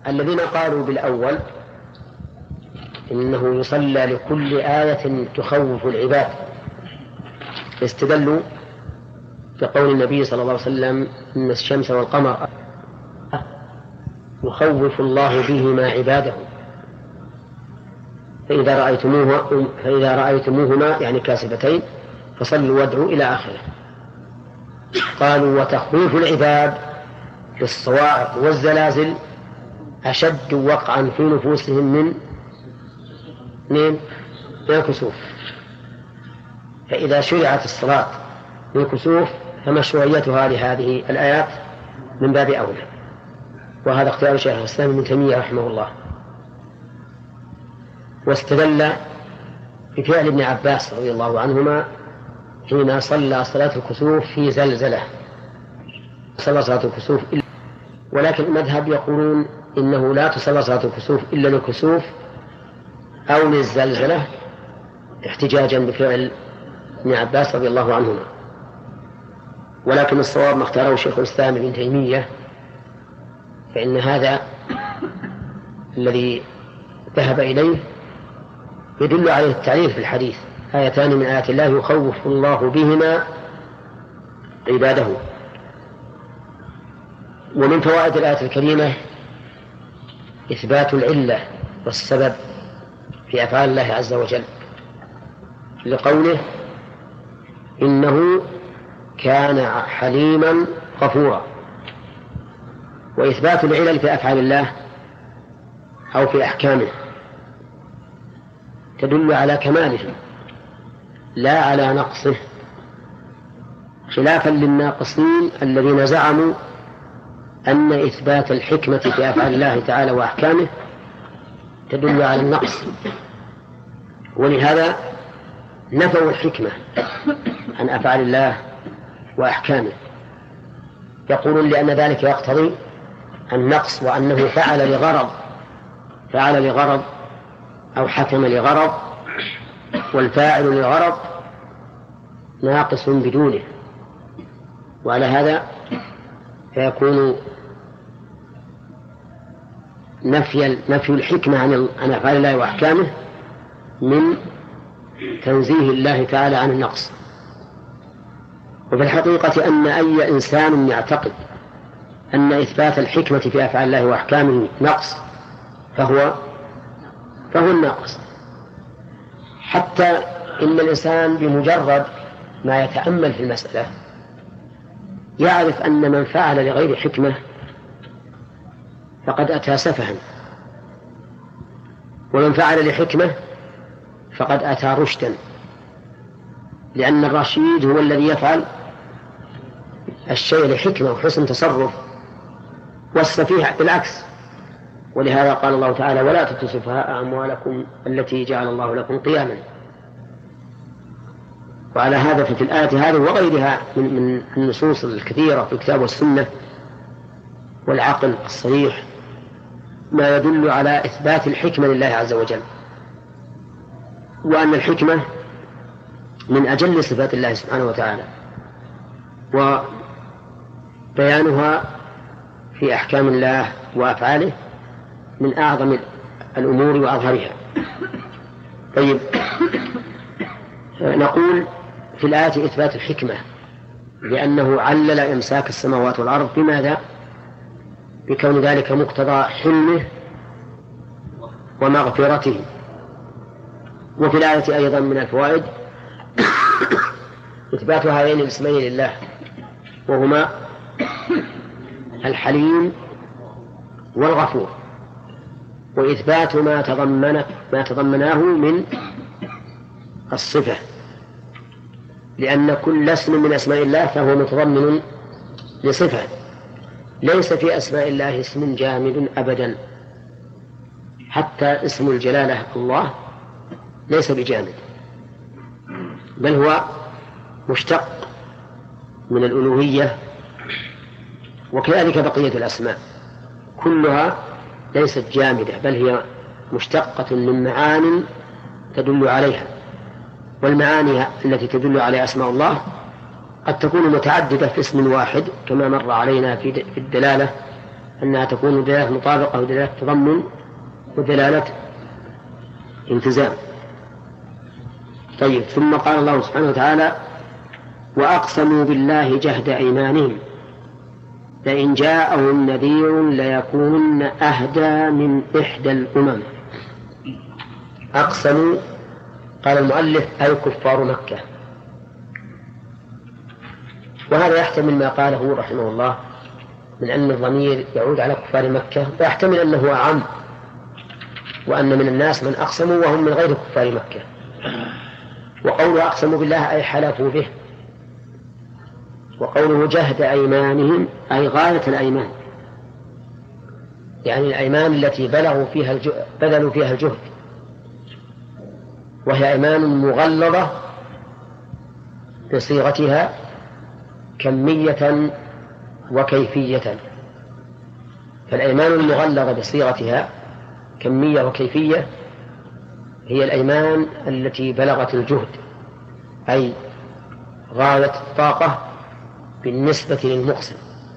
الذين قالوا بالأول إنه يصلى لكل آية تخوف العباد استدلوا بقول النبي صلى الله عليه وسلم إن الشمس والقمر يخوف الله بهما عباده فإذا رأيتموهما يعني كاسبتين فصلوا وادعوا إلى آخره. قالوا وتخويف العباد بالصواعق والزلازل أشد وقعا في نفوسهم من الكسوف، فإذا شرعت الصلاة للكسوف فمشروعيتها لهذه الآيات من باب أولى، وهذا اختيار شيخ الإسلام ابن تيمية رحمه الله. واستدل بفعل ابن عباس رضي الله عنهما حين صلى صلاة الكسوف في زلزلة، صلى صلاة الكسوف ولكن المذهب يقولون إنه لا تصلى صلاة الكسوف إلا للكسوف أو للزلزلة احتجاجا بفعل ابن عباس رضي الله عنهما. ولكن الصواب ما اختاره شيخ الإسلام ابن تيمية، فإن هذا الذي ذهب إليه يدل عليه التعليل في الحديث: آيتان من آيات الله يخوف الله بهما عباده. ومن فوائد الآية الكريمة إثبات العلة والسبب في أفعال الله عز وجل، لقوله إنه كان حليما غفورا. وإثبات العلل في أفعال الله أو في أحكامه تدل على كماله لا على نقصه، خلافا للناقصين الذين زعموا أن إثبات الحكمة في أفعال الله تعالى وأحكامه تدل على النقص، ولهذا نفوا الحكمة عن أفعال الله وأحكامه، يقولون لأن ذلك يقتضي النقص، وأنه فعل لغرض أو حكم لغرض، والفاعل لغرض ناقص بدونه. وعلى هذا فيكون نفي الحكمة عن أفعال الله وأحكامه من تنزيه الله تعالى عن النقص. وفي الحقيقة أن أي إنسان يعتقد أن إثبات الحكمة في أفعال الله وأحكامه نقص فهو الناقص. حتى إن الإنسان بمجرد ما يتأمل في المسألة يعرف أن من فعل لغير حكمة فقد أتى سفها، ومن فعل لحكمة فقد أتى رشدا، لأن الرشيد هو الذي يفعل الشيء لحكمة وحسن تصرف، والسفيه بالعكس. ولهذا قال الله تعالى: ولا تؤتوا السفهاء أموالكم التي جعل الله لكم قياما. وعلى هذا ففي الآية هذه وغيرها من النصوص الكثيرة في الكتاب والسنة والعقل الصريح ما يدل على إثبات الحكمة لله عز وجل، وأن الحكمة من أجل صفات الله سبحانه وتعالى، وبيانها في أحكام الله وأفعاله من أعظم الأمور وأظهرها. طيب، نقول في الآية إثبات الحكمة لأنه علل إمساك السماوات والأرض بماذا؟ بكون ذلك مقتضى حلمه ومغفرته. وفي الآية أيضا من الفوائد إثبات هذين الاسمين لله، وهما الحليم والغفور، وإثبات ما تضمناه من الصفة، لأن كل اسم من أسماء الله فهو متضمن لصفة. ليس في أسماء الله اسم جامد أبدا، حتى اسم الجلالة الله ليس بجامد، بل هو مشتق من الألوهية، وكذلك بقية الأسماء كلها ليست جامدة، بل هي مشتقة من معان تدل عليها. والمعاني التي تدل عليها أسماء الله قد تكون متعددة في اسم واحد، كما مر علينا في الدلالة أنها تكون دلالة مطابقة ودلالة تضمن ودلالة التزام. طيب، ثم قال الله سبحانه وتعالى: وأقسموا بالله جهد أيمانهم لئن جاءهم نذير ليكونن أهدى من إحدى الأمم. أقسموا، قال المؤلف: أي كفار مكة. وهذا يحتمل ما قاله رحمه الله من أن الضمير يعود على كفار مكة، ويحتمل أنه أعم، وأن من الناس من أقسموا وهم من غير كفار مكة. وقوله أقسموا بالله أي حلفوا به. وقوله جهد أيمانهم أي غاية الأيمان، يعني الأيمان التي بذلوا فيها الجهد، وهي أيمان مغلظة بصيغتها كمية وكيفية. فالأيمان المغلظة بصيغتها كمية وكيفية هي الأيمان التي بلغت الجهد، أي غاية الطاقة بالنسبة للمقسم.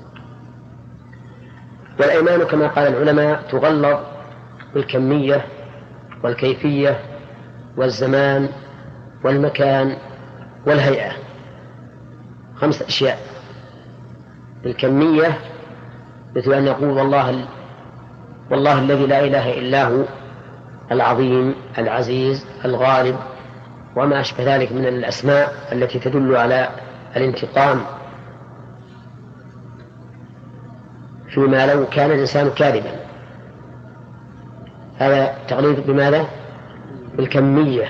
والأيمان كما قال العلماء تغلظ بالكمية والكيفية والزمان والمكان والهيئة، 5 أشياء. بالكمية مثل أن يقول والله الذي لا إله إلا هو العظيم العزيز الغالب وما أشبه ذلك من الأسماء التي تدل على الانتقام، فيما لو كان الإنسان كاذبا. هذا تغليظ بماذا؟ بالكمية.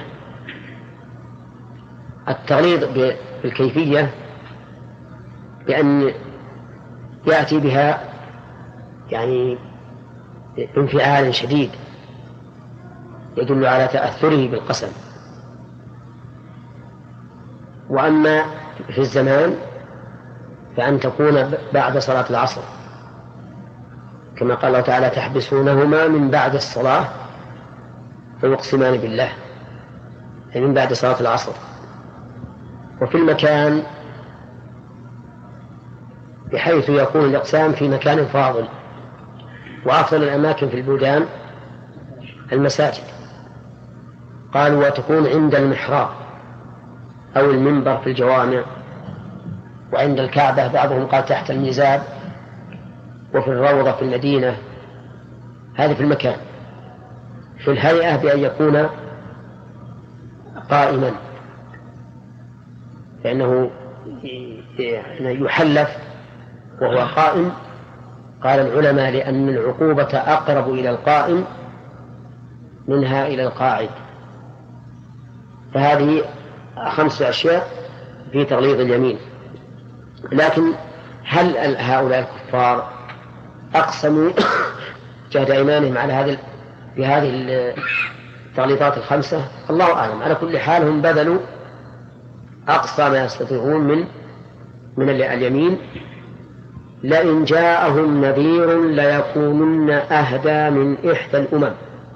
التغليظ بالكيفية بأن يأتي بها يعني بانفعال شديد يدل على تأثره بالقسم. وأما في الزمان فأن تكون بعد صلاة العصر، كما قال الله تعالى: تحبسونهما من بعد الصلاة فيقسمان بالله، أي من بعد صلاة العصر. وفي المكان بحيث يكون الإقسام في مكان فاضل، وأفضل الأماكن في البلدان المساجد، قالوا وتكون عند المحراب أو المنبر في الجوامع، وعند الكعبة، بعضهم قال تحت الميزاب، وفي الروضة في المدينة. هذا في المكان. في الهيئة بأن يكون قائما، لأنه يحلف وهو قائم. قال العلماء لأن العقوبة أقرب إلى القائم منها إلى القاعد. فهذه 5 أشياء في تغليظ اليمين. لكن هل هؤلاء الكفار أقسموا جهد أيمانهم على بهذه التغليظات ال5؟ الله أعلم. على كل حال هم بذلوا أقصى ما يستطيعون من اليمين. لئن جاءهم نذير ليكونن أهدى من إحدى الأمم.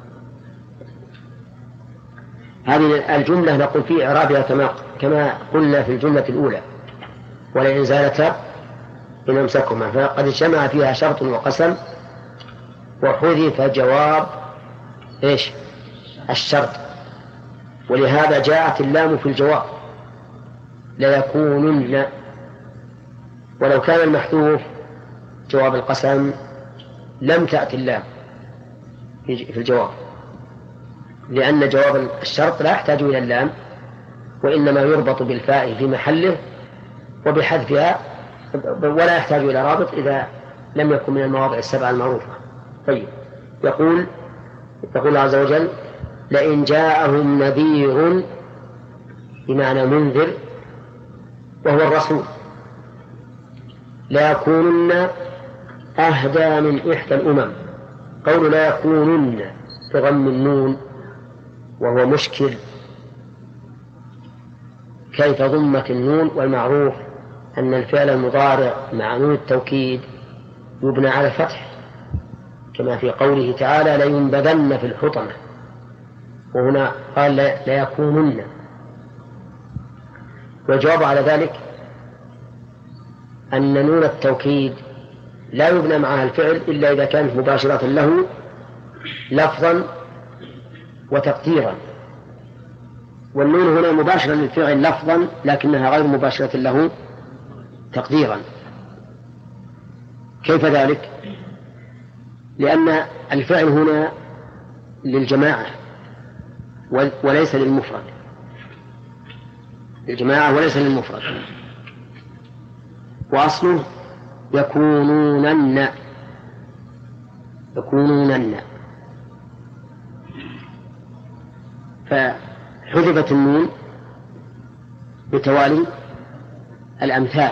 هذه الجملة نقول في إعرابها كما قلنا في الجملة الأولى: ولئن زالتا إن أمسكهما، فقد اجتمع فيها شرط وقسم، وحذف جواب الشرط، ولهذا جاءت اللام في الجواب ليكونن. ولو كان المحذوف جواب القسم لم تأتي اللام في الجواب، لأن جواب الشرط لا يحتاج إلى اللام، وإنما يربط بالفاء في محله وبحذفها، ولا يحتاج إلى رابط إذا لم يكن من المواضع 7 المعروفة. طيب، يقول الله عز وجل: لئن جاءهم نذير، بمعنى منذر وهو الرسول، ليكونن أهدى من إحدى الأمم. قول لا يكونن بضم النون وهو مشكل، كيف ضمت النون؟ والمعروف أن الفعل المضارع مع نون التوكيد يبنى على الفتح، كما في قوله تعالى: لينبذن في الحطمة، وهنا قال ليكونن. والجواب على ذلك أن نون التوكيد لا يبنى معها الفعل إلا إذا كانت مباشرة له لفظا وتقديرا. والنون هنا مباشرة للفعل لفظا لكنها غير مباشرة له تقديرا. كيف ذلك؟ لأن الفعل هنا للجماعة وليس للمفرد، للجماعة وليس للمفرد، وأصله يكونونن، فحذفت النون بتوالي الأمثال،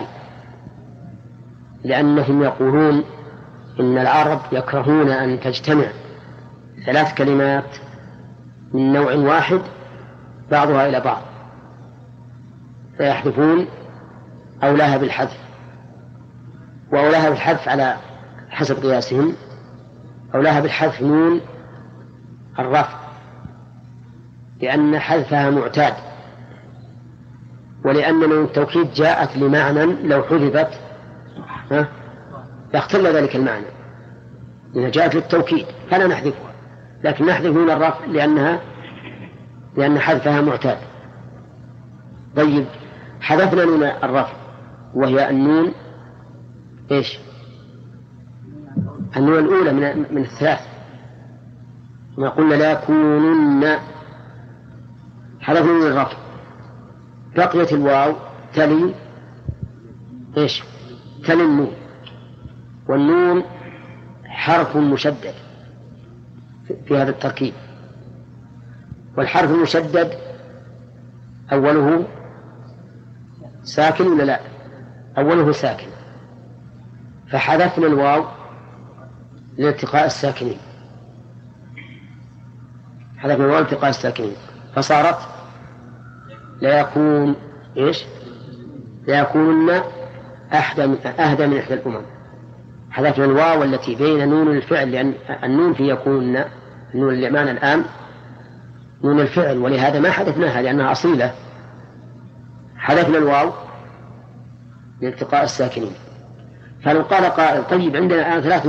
لأنهم يقولون إن العرب يكرهون أن تجتمع 3 كلمات من نوع واحد بعضها إلى بعض، فيحذفون أولاها بالحذف، وأولاها بالحذف على حسب قياسهم أولاها بالحذف نون الرفع، لأن حذفها معتاد، ولأن نون التوكيد جاءت لمعنى لو حذفت يختل ذلك المعنى، لأنها جاءت للتوكيد فلا نحذفها، لكن نحذف نون الرفع لأن حذفها معتاد. طيب حذفنا نون الرفع وهي النون إيش؟ النون الأولى من الثلاث، ما قلنا لا يكونن، حذفنا نون الرفع، بقيت الواو تلي إيش؟ تلي النون، والنون حرف مشدد في هذا التركيب، والحرف المشدد أوله ساكن ولا لا؟ أوله ساكن، فحذفنا الواو لالتقاء الساكنين، حذفنا الواو لالتقاء الساكنين، فصارت لا يكون إيش؟ لا يكونن أهدى من إحدى الأمم. حذفنا الواو التي بين نون الفعل، لأن النون في يكون النون اللي معنا الآن نون الفعل، ولهذا ما حذفناها لأنها أصيلة، حذفنا الواو لالتقاء الساكنين. فلو قال قائل طيب عندنا الآن 3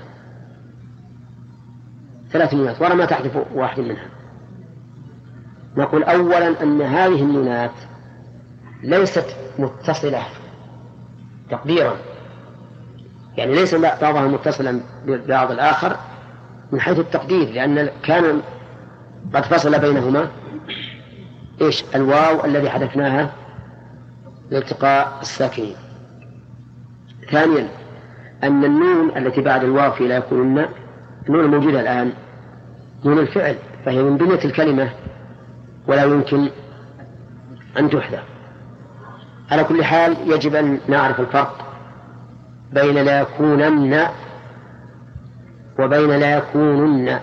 نونات ورا ما تحذف واحد منها، نقول أولا أن هذه النونات ليست متصلة تقديرا، يعني ليس بعضها متصلا ببعض الآخر من حيث التقدير، لأن كان قد فصل بينهما إيش؟ الواو الذي حذفناها لالتقاء الساكنين. ثانيا أن النون التي بعد الواو في لا يكونن النون الموجودة الآن نون الفعل، فهي من بنية الكلمة ولا يمكن أن تحذف. على كل حال يجب أن نعرف الفرق بين لا يكونن وبين لا يكونن.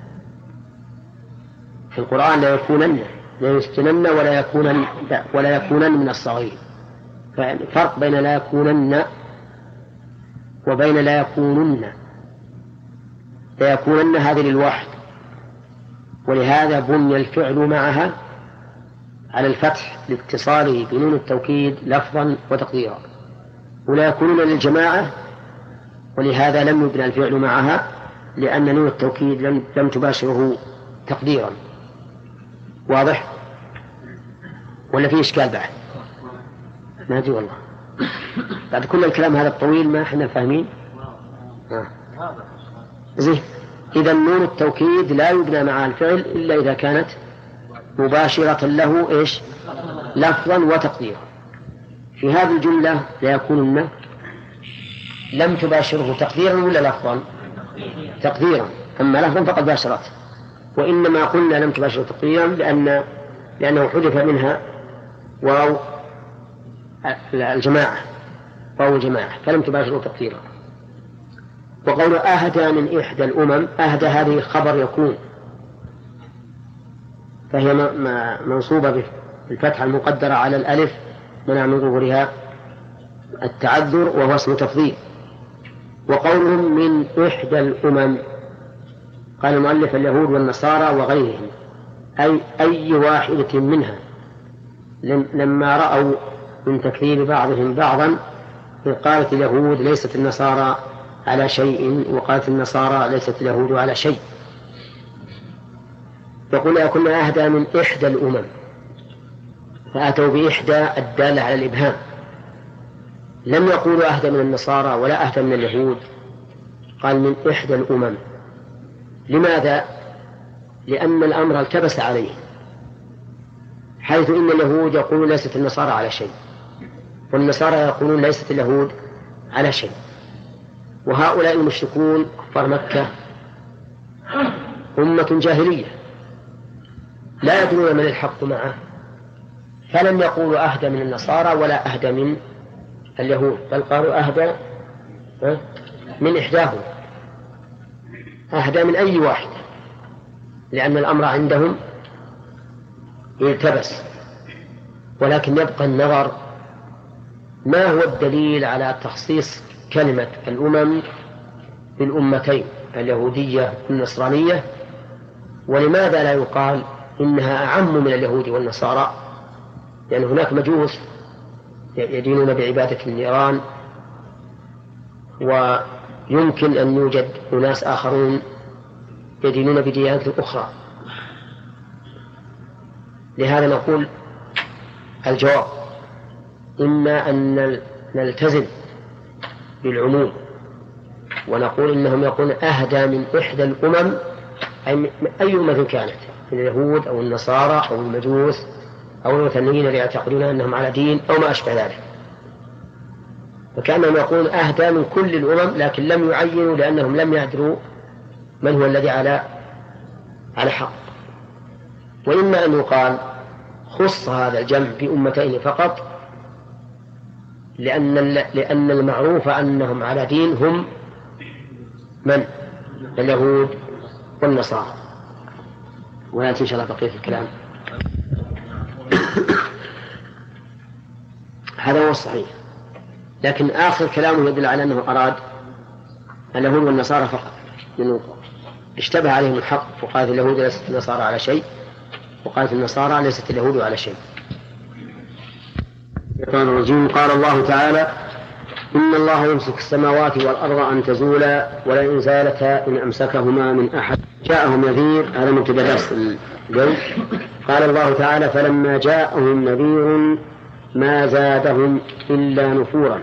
في القرآن لا يكونن، لا يسكنن ولا يكونن من الصغير، فالفرق بين لا يكونن وبين لا يكونن. لا يكونن هذه للواحد، ولهذا بني الفعل معها على الفتح لاتصاله بنون التوكيد لفظا وتقديرا، ولا يكونون للجماعة، ولهذا لم يبنى الفعل معها لأن نون التوكيد لم تباشره تقديرا. واضح ولا في إشكال بعد؟ ما أدري والله، بعد كل الكلام هذا الطويل ما احنا فاهمين. زين، إذا نون التوكيد لا يبنى معها الفعل إلا إذا كانت مباشرة له إيش؟ لفظا وتقديرا. في هذه الجملة لا يكونن لم تباشره تقديرا ولا لفظا؟ تقديرا، أما لفظا فقد باشرته، وإنما قلنا لم تباشره تقديرا لأنه حذف منها واو الجماعة، واو الجماعة، فلم تباشره تقديرا. وقول أهدى من إحدى الأمم، أهدى هذه خبر يكون، فهي منصوبة بالفتحة المقدرة على الألف منع من ظهورها التعذر وهو اسم تفضيل. وقولهم من إحدى الأمم قال المؤلف اليهود والنصارى وغيرهم، أي واحدة منها، لما رأوا من تكذيب بعضهم بعضا قالت اليهود ليست النصارى على شيء وقالت النصارى ليست اليهود على شيء. يقول كنا أهدى من إحدى الأمم، فأتوا بإحدى الدالة على الإبهام، لم يقولوا أهدى من النصارى ولا أهدى من اليهود، قال من إحدى الأمم. لماذا؟ لأن الأمر التبس عليه، حيث إن اليهود يقولون ليست النصارى على شيء، والنصارى يقولون ليست اليهود على شيء، وهؤلاء المشركون كفار مكة أمة جاهلية لا يدرون من الحق معه، فلم يقولوا أهدى من النصارى ولا أهدى من اليهود، بل قالوا أهدى من إحداهم، أهدى من أي واحد، لأن الأمر عندهم يلتبس. ولكن يبقى النظر ما هو الدليل على تخصيص كلمة الأمم بالأمتين اليهودية والنصرانية، ولماذا لا يقال إنها أعم من اليهود والنصارى؟ لأن هناك مجوس يدينون بعبادة النيران، ويمكن أن يوجد أناس آخرون يدينون بديانات أخرى. لهذا نقول الجواب إما أن نلتزم بالعموم ونقول إنهم يقولون أهدى من إحدى الأمم، أي أمة كانت، من اليهود أو النصارى أو المجوس أو الوثنيين اللي يعتقدون أنهم على دين أو ما أشبه ذلك، فكأنهم يقولون أهدى من كل الأمم، لكن لم يعينوا لأنهم لم يدروا من هو الذي على حق. وإما أن يقال خص هذا الجمع بأمتين فقط، لأن المعروف أنهم على دين هم من؟ اليهود والنصارى. ويأتي إن شاء الله بقية الكلام. هذا هو الصحيح، لكن آخر كلامه يدل على أنه أراد اليهود والنصارى فقط، لأنه اشتبه عليهم الحق، وقالت اليهود ليست النصارى على شيء، وقالت النصارى ليست اليهود على شيء. قال الله تعالى: إن الله يمسك السماوات والأرض أن تزولا ولئن زالتا إن أمسكهما من أحد. جاءهم نذير، هذا مبتدأ درس اليوم. قال الله تعالى: فلما جاءهم نذير ما زادهم إلا نفورا.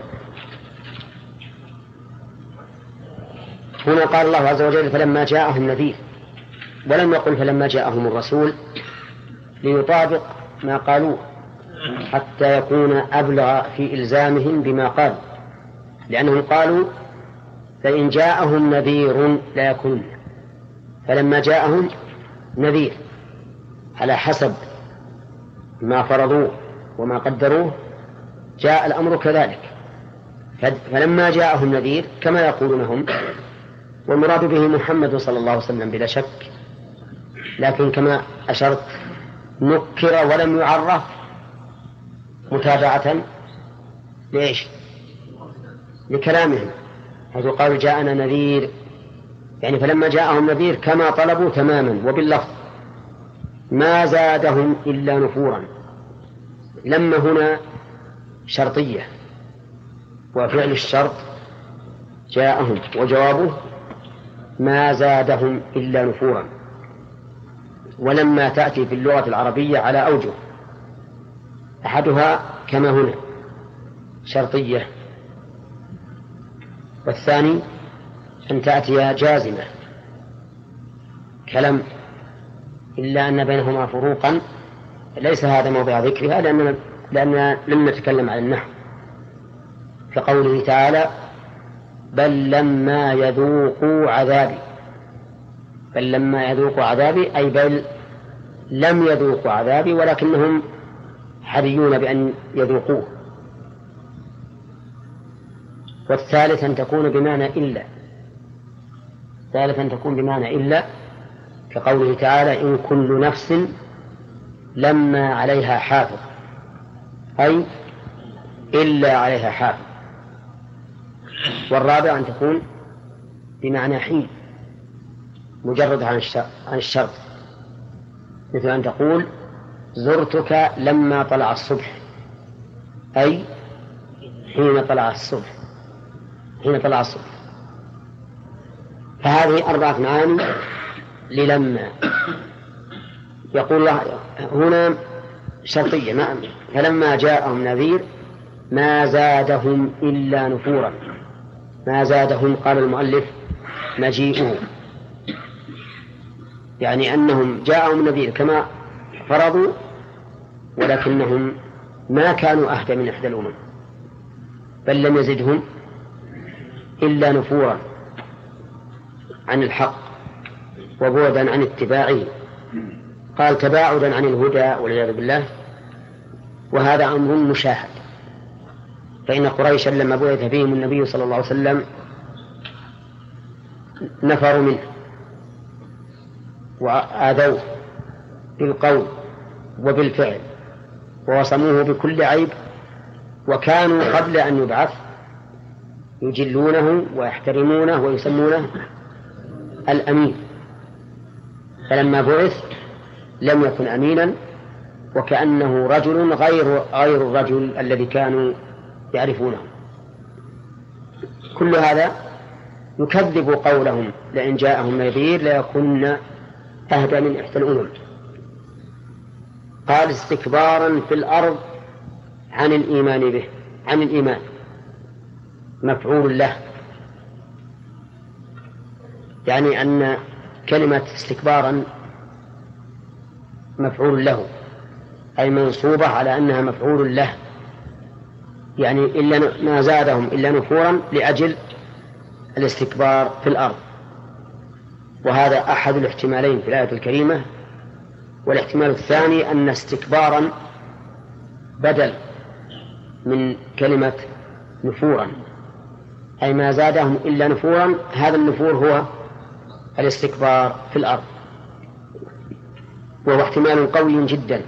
هنا قال الله عز وجل: فلما جاءهم نذير، ولم يقل فلما جاءهم الرسول، ليطابق ما قالوه حتى يكون أبلغ في إلزامهم بما قالوا، لأنهم قالوا فإن جاءهم نذير لا يكون، فلما جاءهم نذير على حسب ما فرضوه وما قدروه جاء الأمر كذلك. فلما جاءهم نذير كما يقولون هم، والمراد به محمد صلى الله عليه وسلم بلا شك، لكن كما أشرت نكر ولم يعرف متابعة لإيش؟ لكلامهم، حيث قالوا جاءنا نذير، يعني فلما جاءهم نذير كما طلبوا تماما وباللفظ، ما زادهم إلا نفورا. لما هنا شرطية، وفعل الشرط جاءهم، وجوابه ما زادهم إلا نفورا. ولما تأتي في اللغة العربية على أوجه، أحدها كما هنا شرطية، والثاني أن تأتي جازمة كلم، إلا أن بينهما فروقا ليس هذا موضع ذكرها، لأننا لم نتكلم عن النحو، كقوله تعالى: بل لما يذوقوا عذابي. بل لما يذوقوا عذابي أي بل لم يذوقوا عذابي، ولكنهم حريون بأن يذوقوه. والثالث أن تكون بمعنى إلا، ثالثا تكون بمعنى إلا، كقوله تعالى: إن كل نفس لما عليها حافظ، أي إلا عليها حافظ. والرابع أن تكون بمعنى حين، مجرد عن الشرط، مثل أن تقول: زرتك لما طلع الصبح، أي حين طلع الصبح، حين طلع الصبح. فهذه 4 معاني للما. يقول الله هنا شرطية، فلما جاءهم نذير ما زادهم إلا نفورا. ما زادهم قال المؤلف مجيئه، يعني أنهم جاءهم نذير كما فرضوا، ولكنهم ما كانوا أهدى من إحدى الأمم، بل لم يزدهم إلا نفورا عن الحق وبعدا عن اتباعه. قال تباعدا عن الهدى والعياذ بالله، وهذا أمر مشاهد. فإن قريشا لما بعث فيهم النبي صلى الله عليه وسلم نفروا منه وآذوه بالقول وبالفعل ووصموه بكل عيب، وكانوا قبل أن يبعث يجلونه ويحترمونه ويسمونه الأمين، فلما بعث لم يكن أمينا، وكأنه رجل غير الرجل الذي كانوا يعرفونه. كل هذا يكذب قولهم لئن جاءهم نذير ليكون أهدى من إحدى الأمم. قال استكبارا في الأرض عن الإيمان به، عن الإيمان مفعول له، يعني أن كلمة استكبارا مفعول له، أي منصوبة على أنها مفعول له، يعني إلا ما زادهم إلا نفورا لأجل الاستكبار في الأرض. وهذا أحد الاحتمالين في الآية الكريمة. والاحتمال الثاني أن استكبارا بدل من كلمة نفورا، أي ما زادهم إلا نفورا، هذا النفور هو الاستكبار في الأرض، وهو احتمال قوي جدا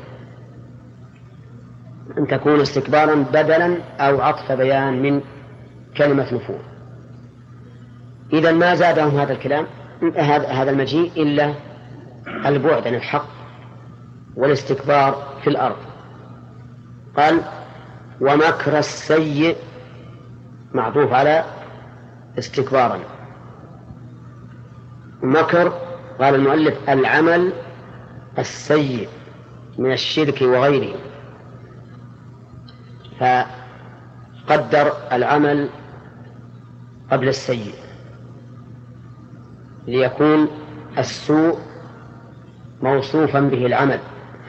أن تكون استكبارا بدلا أو عطف بيان من كلمة نفور. إذا ما زادهم هذا الكلام هذا المجيء إلا البعد عن الحق والاستكبار في الأرض. قال ومكر السيء معطوف على استكبارا. مكر قال المؤلف العمل السيء من الشرك وغيره، فقدر العمل قبل السيء ليكون السوء موصوفا به العمل،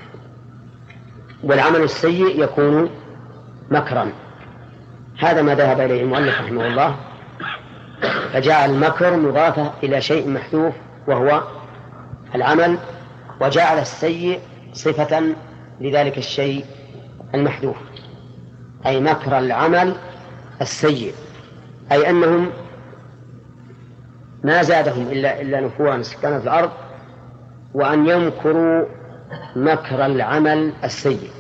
والعمل السيء يكون مكرا. هذا ما ذهب إليه المؤلف رحمه الله، فجعل المكر مضافة إلى شيء محذوف وهو العمل، وجعل السيء صفة لذلك الشيء المحذوف، أي مكر العمل السيء، أي أنهم ما زادهم إلا نفورا سكانا في الأرض، وأن يمكروا مكر العمل السيء.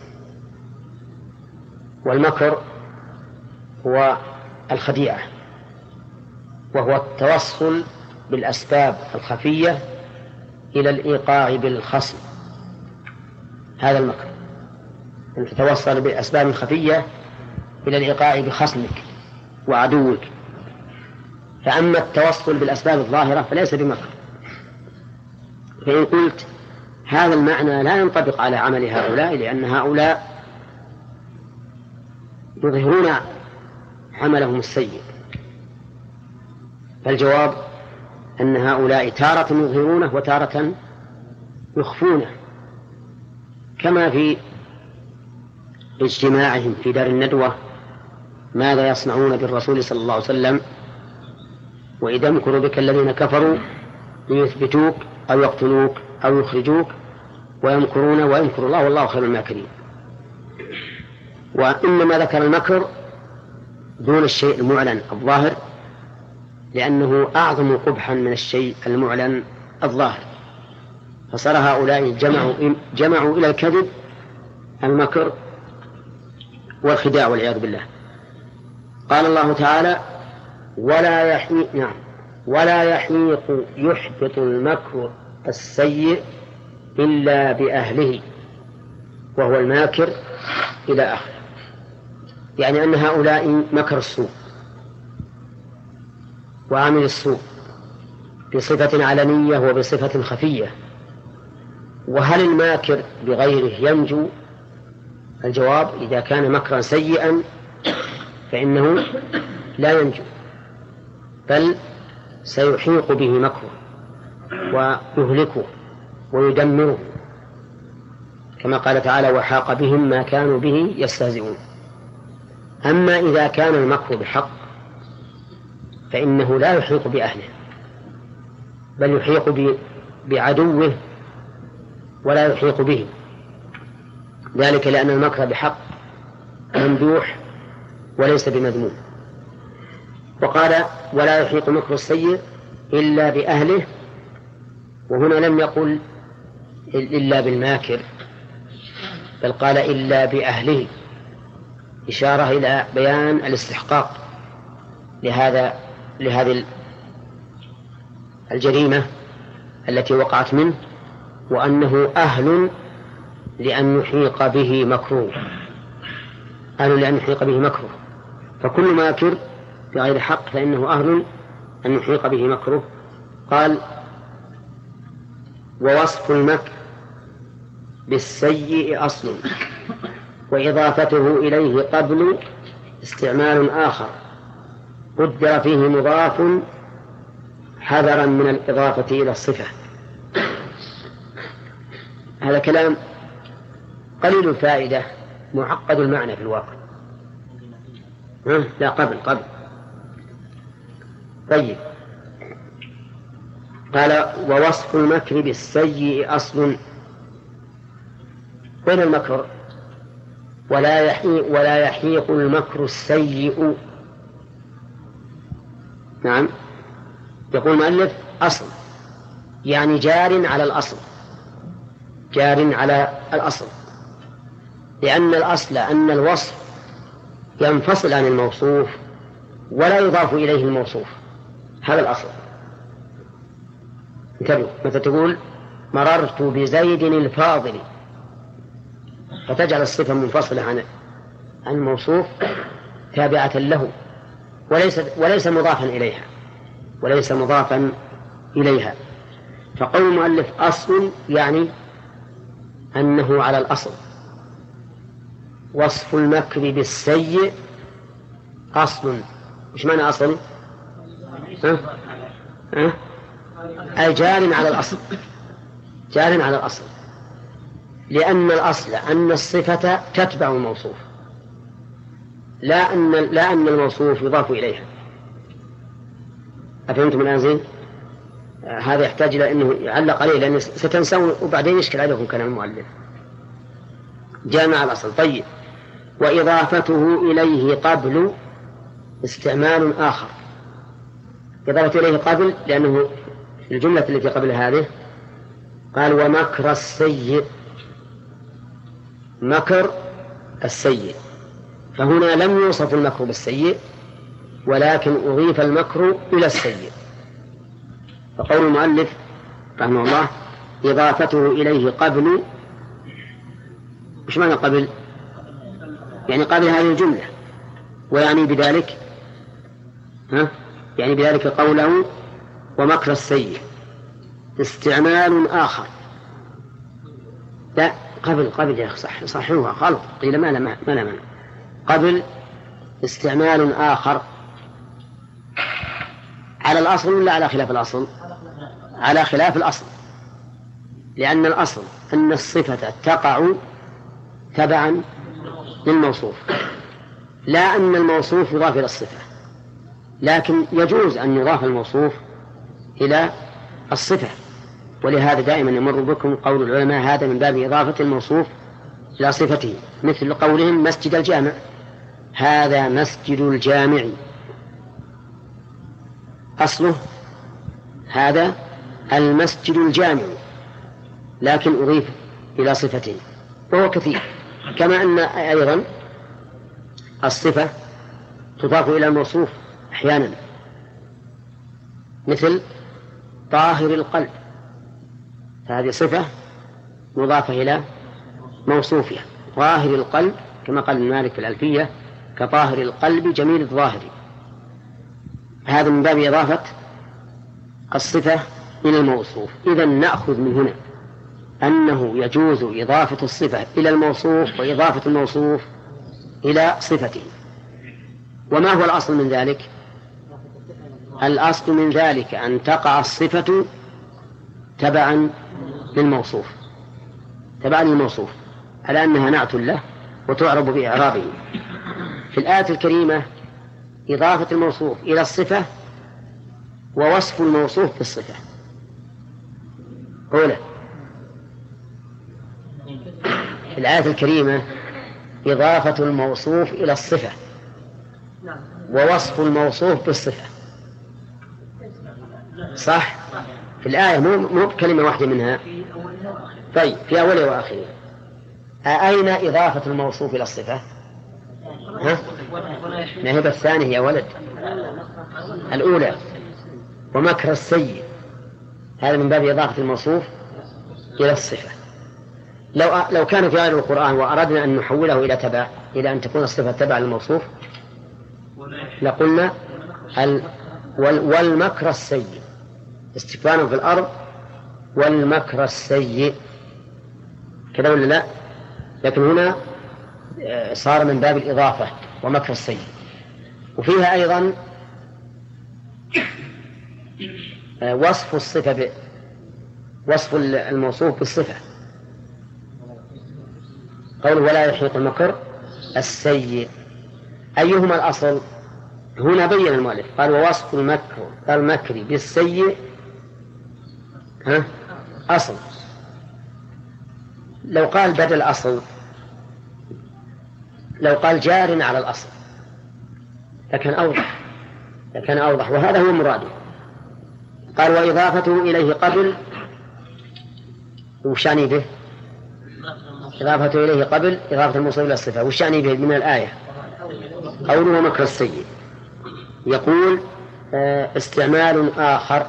والمكر هو الخديعة، وهو التوصل بالأسباب الخفية إلى الإيقاع بالخصم. هذا المكر، أن تتوصل بالأسباب الخفية إلى الإيقاع بخصمك وعدوك. فأما التوصل بالأسباب الظاهرة فليس بمكر. فإن قلت هذا المعنى لا ينطبق على عمل هؤلاء، لأن هؤلاء يظهرون عملهم السيء، فالجواب أن هؤلاء تارة يظهرونه وتارة يخفونه، كما في اجتماعهم في دار الندوة ماذا يصنعون بالرسول صلى الله عليه وسلم وإذا يمكر بك الذين كفروا ليثبتوك أو يقتلوك أو يخرجوك ويمكرون ويمكر الله والله خير الماكرين. وإنما ذكر المكر دون الشيء المعلن الظاهر، لأنه أعظم قبحا من الشيء المعلن الظاهر، فصار هؤلاء جمعوا إلى الكذب المكر والخداع والعياذ بالله. قال الله تعالى ولا يحيق يحبط المكر السيء إلا بأهله وهو الماكر إلى آخره، يعني أن هؤلاء مكر السوء وعمل السوء بصفة علنية وبصفة خفية. وهل الماكر بغيره ينجو؟ الجواب: إذا كان مكرا سيئا فإنه لا ينجو، بل سيحيق به مكره ويهلكه ويدمره، كما قال تعالى: وحاق بهم ما كانوا به يستهزئون. أما إذا كان المكر بحق فإنه لا يحيق بأهله، بل يحيق بعدوه ولا يحيق به، ذلك لأن المكر بحق ممدوح وليس بمذموم. وقال: ولا يحيق مكر السيء إلا بأهله، وهنا لم يقل إلا بالماكر، بل قال إلا بأهله، إشارة إلى بيان الاستحقاق لهذه الجريمة التي وقعت منه، وأنه أهل لأن يحيق به مكروه، أهل لأن يحيق به مكروه. فكل ماكر بغير حق فإنه أهل أن يحيق به مكروه. قال: ووصف المكر بالسيء أصل، وإضافته إليه قبل استعمال آخر قدر فيه مضاف حذرا من الإضافة إلى الصفة. هذا كلام قليل الفائدة معقد المعنى في الواقع. لا، قبل. طيب، قال: ووصف المكر بالسيء أصل. وين المكر؟ ولا يحيق المكر السيء. نعم، يقول المؤلف: أصل يعني جار على الأصل، جار على الأصل، لأن الأصل أن الوصف ينفصل عن الموصوف ولا يضاف إليه الموصوف، هذا الأصل. انتبهوا، متى تقول مررت بزيد الفاضل فتجعل الصفة منفصلة عن الموصوف تابعة له وليس مضافا إليها. فقول المؤلف أصل يعني أنه على الأصل. وصف المكر بالسيء أصل. مش معنى أصل؟ أي جار على الأصل، جار على الأصل، لأن الأصل أن الصفة تتبع الموصوف، لا أن الموصوف يضاف إليها. أفهمتم الآن زين؟ هذا يحتاج إلى أنه يعلق عليه، لأن ستنسون وبعدين يشكل عليكم كلام المؤلف. جامع الأصل. طيب، وإضافته إليه قبل استعمال آخر. إضافته إليه قبل لأنه الجملة التي قبل هذه قال: ومكر السيء، مكر السيء، فهنا لم يوصف المكر بالسيء ولكن أضيف المكر إلى السيء. فقول المؤلف رحمه الله: إضافته إليه قبل. مش معنى قبل؟ يعني قبل هذه الجملة، ويعني بذلك يعني بذلك قوله ومكر السيء استعمال آخر. لا، قبل يا أخي، صحيحها خلط، قيل ما لا قبل استعمال آخر على الأصل ولا على خلاف الأصل؟ على خلاف الأصل، لأن الأصل أن الصفة تقع تبعا للموصوف، لا أن الموصوف يضاف إلى الصفة، لكن يجوز أن يضاف الموصوف إلى الصفة. ولهذا دائما يمر بكم قول العلماء: هذا من باب إضافة الموصوف إلى صفته، مثل قولهم مسجد الجامع، هذا مسجد الجامع، أصله هذا المسجد الجامع، لكن أضيف إلى صفته، وهو كثير. كما أن أيضا الصفة تضاف إلى الموصوف أحيانا، مثل طاهر القلب، هذه صفة مضافة إلى موصوفها، طاهر القلب، كما قال مالك في الألفية: كطاهر القلب جميل الظاهر. هذا من باب إضافة الصفة إلى الموصوف. إذن نأخذ من هنا أنه يجوز إضافة الصفة إلى الموصوف وإضافة الموصوف إلى صفته. وما هو الأصل من ذلك؟ الأصل من ذلك أن تقع الصفة تبعا للموصوف، تبعا للموصوف على أنها نعت له وتعرب بإعرابه. في الآية الكريمة إضافة الموصوف إلى الصفة ووصف الموصوف بالصفة. أولا في الآية الكريمة إضافة الموصوف إلى الصفة ووصف الموصوف بالصفة، صح؟ في الآية مو بكلمة واحدة منها. طيب في أولها وآخرها. أين إضافة الموصوف إلى الصفة؟ ما هي الثانية يا ولد؟ الأولى ومكر السيء، هذا من باب إضافة الموصوف إلى الصفة. لو كان في غير القرآن وأردنا أن نحوله إلى أن تكون الصفة تبع الموصوف لقلنا والمكر السيء، استكبارا في الأرض والمكر السيء، كذا ولا لا؟ لكن هنا صار من باب الإضافة ومكر السيء. وفيها أيضا وصف الصفة وصف الموصوف بالصفة، قوله ولا يحيط المكر السيء. أيهما الأصل؟ هنا بين المؤلف قال ووصف المكر بالسيء أصل. لو قال بدل أصل، لو قال جار على الأصل لكان أوضح وهذا هو مراده. قال وإضافته إليه قبل، وشعني به إضافته إليه قبل إضافة الموصوف إلى الصفة، وشعني به من الآية قوله مكر السيء. يقول استعمال آخر،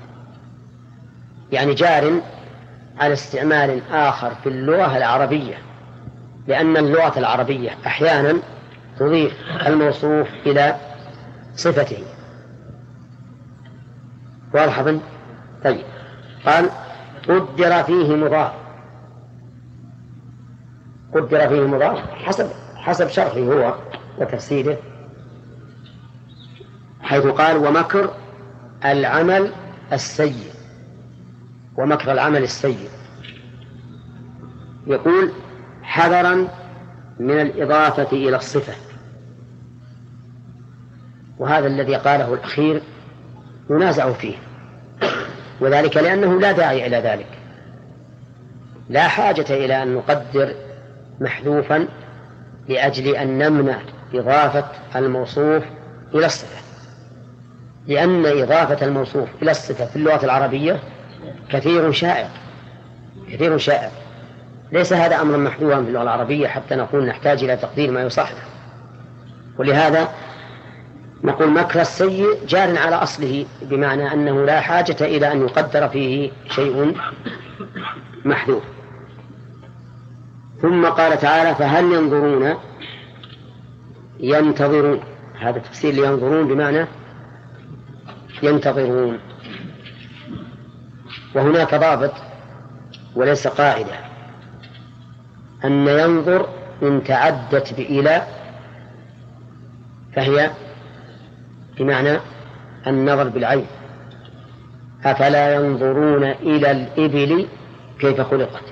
يعني جار على استعمال آخر في اللغة العربية، لأن اللغة العربية أحيانا تضيف الموصوف إلى صفته. واضح بن؟ طيب قال قدر فيه مضاف حسب شرحه هو وتفسيره، حيث قال ومكر العمل السيء، ومكر العمل السيء. يقول حذرا من الإضافة إلى الصفة، وهذا الذي قاله الأخير ينازع فيه، وذلك لأنه لا داعي إلى ذلك، لا حاجة إلى أن نقدر محذوفا لأجل أن نمنع إضافة الموصوف إلى الصفة، لأن إضافة الموصوف إلى الصفة في اللغة العربية كثير شائع. ليس هذا أمرا محذوفا في اللغة العربية حتى نقول نحتاج إلى تقدير ما يصحح، ولهذا نقول مكر السيء جار على أصله، بمعنى أنه لا حاجة إلى أن يقدر فيه شيء محذوف. ثم قال تعالى فهل ينتظرون، هذا تفسير لينظرون بمعنى ينتظرون. وهناك ضابط وليس قاعدة، أن ينظر إن تعدت بإلى فهي بمعنى النظر بالعين، أفلا ينظرون إلى الإبل كيف خلقت.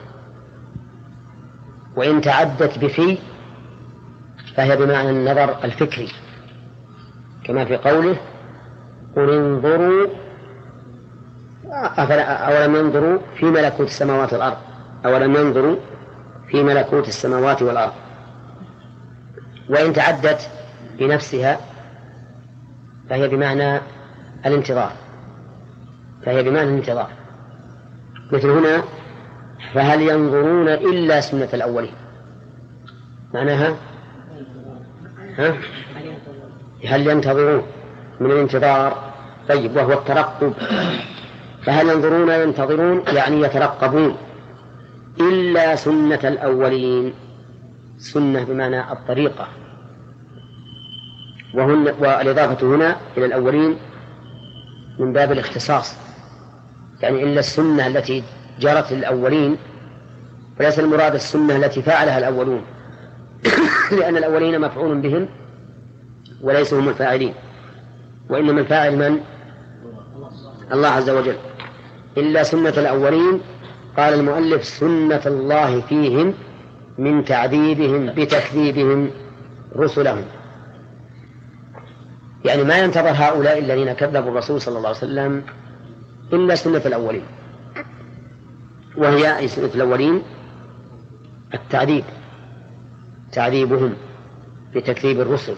وإن تعدت بفي فهي بمعنى النظر الفكري، كما في قوله قل انظروا أولم ينظروا في ملكوت السماوات والأرض، أولم ينظروا في ملكوت السماوات والأرض. وإن تعدت بنفسها فهي بمعنى الانتظار، مثل هنا فهل ينظرون إلا سنة الأولين، معناها هل ينتظرون من الانتظار. طيب وهو الترقب، فهل ينتظرون يعني يترقبون إلا سنة الأولين، سنة بمعنى الطريقة، والإضافة هنا إلى الأولين من باب الاختصاص، يعني إلا السنة التي جرت للأولين، وليس المراد السنة التي فعلها الأولون لأن الأولين مفعول بهم وليسوا هم الفاعلين، وإنما الفاعل من؟ الله عز وجل. إلا سنة الأولين قال المؤلف سنة الله فيهم من تعذيبهم بتكذيبهم رسلهم، يعني ما ينتظر هؤلاء الذين كذبوا الرسول صلى الله عليه وسلم إلا سنة الأولين، وهي سنة الأولين التعذيب، تعذيبهم بتكذيب الرسل.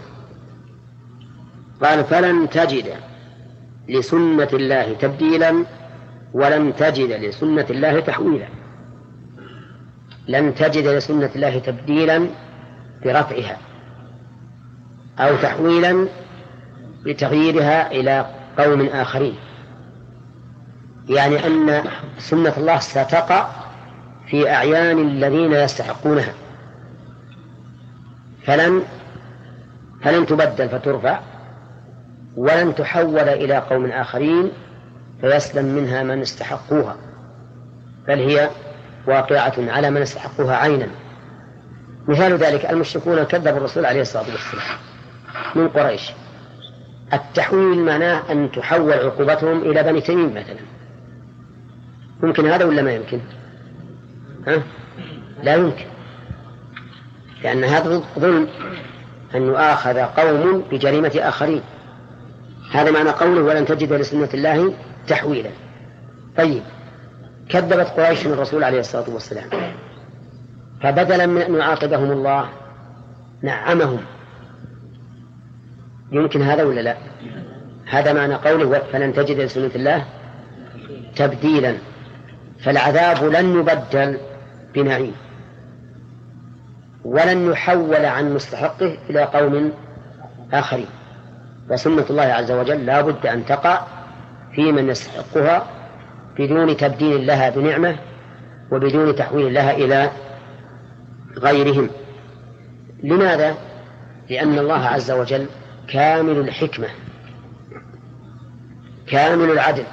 قال فلن تجد لسنة الله تبديلا ولن تجد لسنة الله تحويلا. لن تجد لسنة الله تبديلا برفعها أو تحويلا بتغييرها إلى قوم آخرين، يعني أن سنة الله ستقع في أعيان الذين يستحقونها، فلن تبدل فترفع، ولن تحول إلى قوم آخرين فيسلم منها من استحقوها، بل هي واقعة على من استحقوها عينا. مثال ذلك المشركون كذبوا الرسول عليه الصلاة والسلام من قريش، التحويل معناه أن تحول عقوبتهم إلى بني تميم مثلا، ممكن هذا ولا ما يمكن؟ لا يمكن، لأن هذا ظلم أن يؤاخذ قوم بجريمة آخرين. هذا معنى قوله ولن تجد لسنة الله تحويلا. طيب، كذبت قريش من الرسول عليه الصلاة والسلام، فبدلا من أن يعاقبهم الله نعمهم، يمكن هذا ولا لا؟ هذا معنى قوله فلن تجد لسنة الله تبديلا، فالعذاب لن يبدل بنعيم ولن يحول عن مستحقه إلى قوم آخرين، وسنة الله عز وجل لا بد أن تقع في من يستحقها بدون تبديل لها بنعمة وبدون تحويل لها إلى غيرهم. لماذا؟ لأن الله عز وجل كامل الحكمة كامل العدل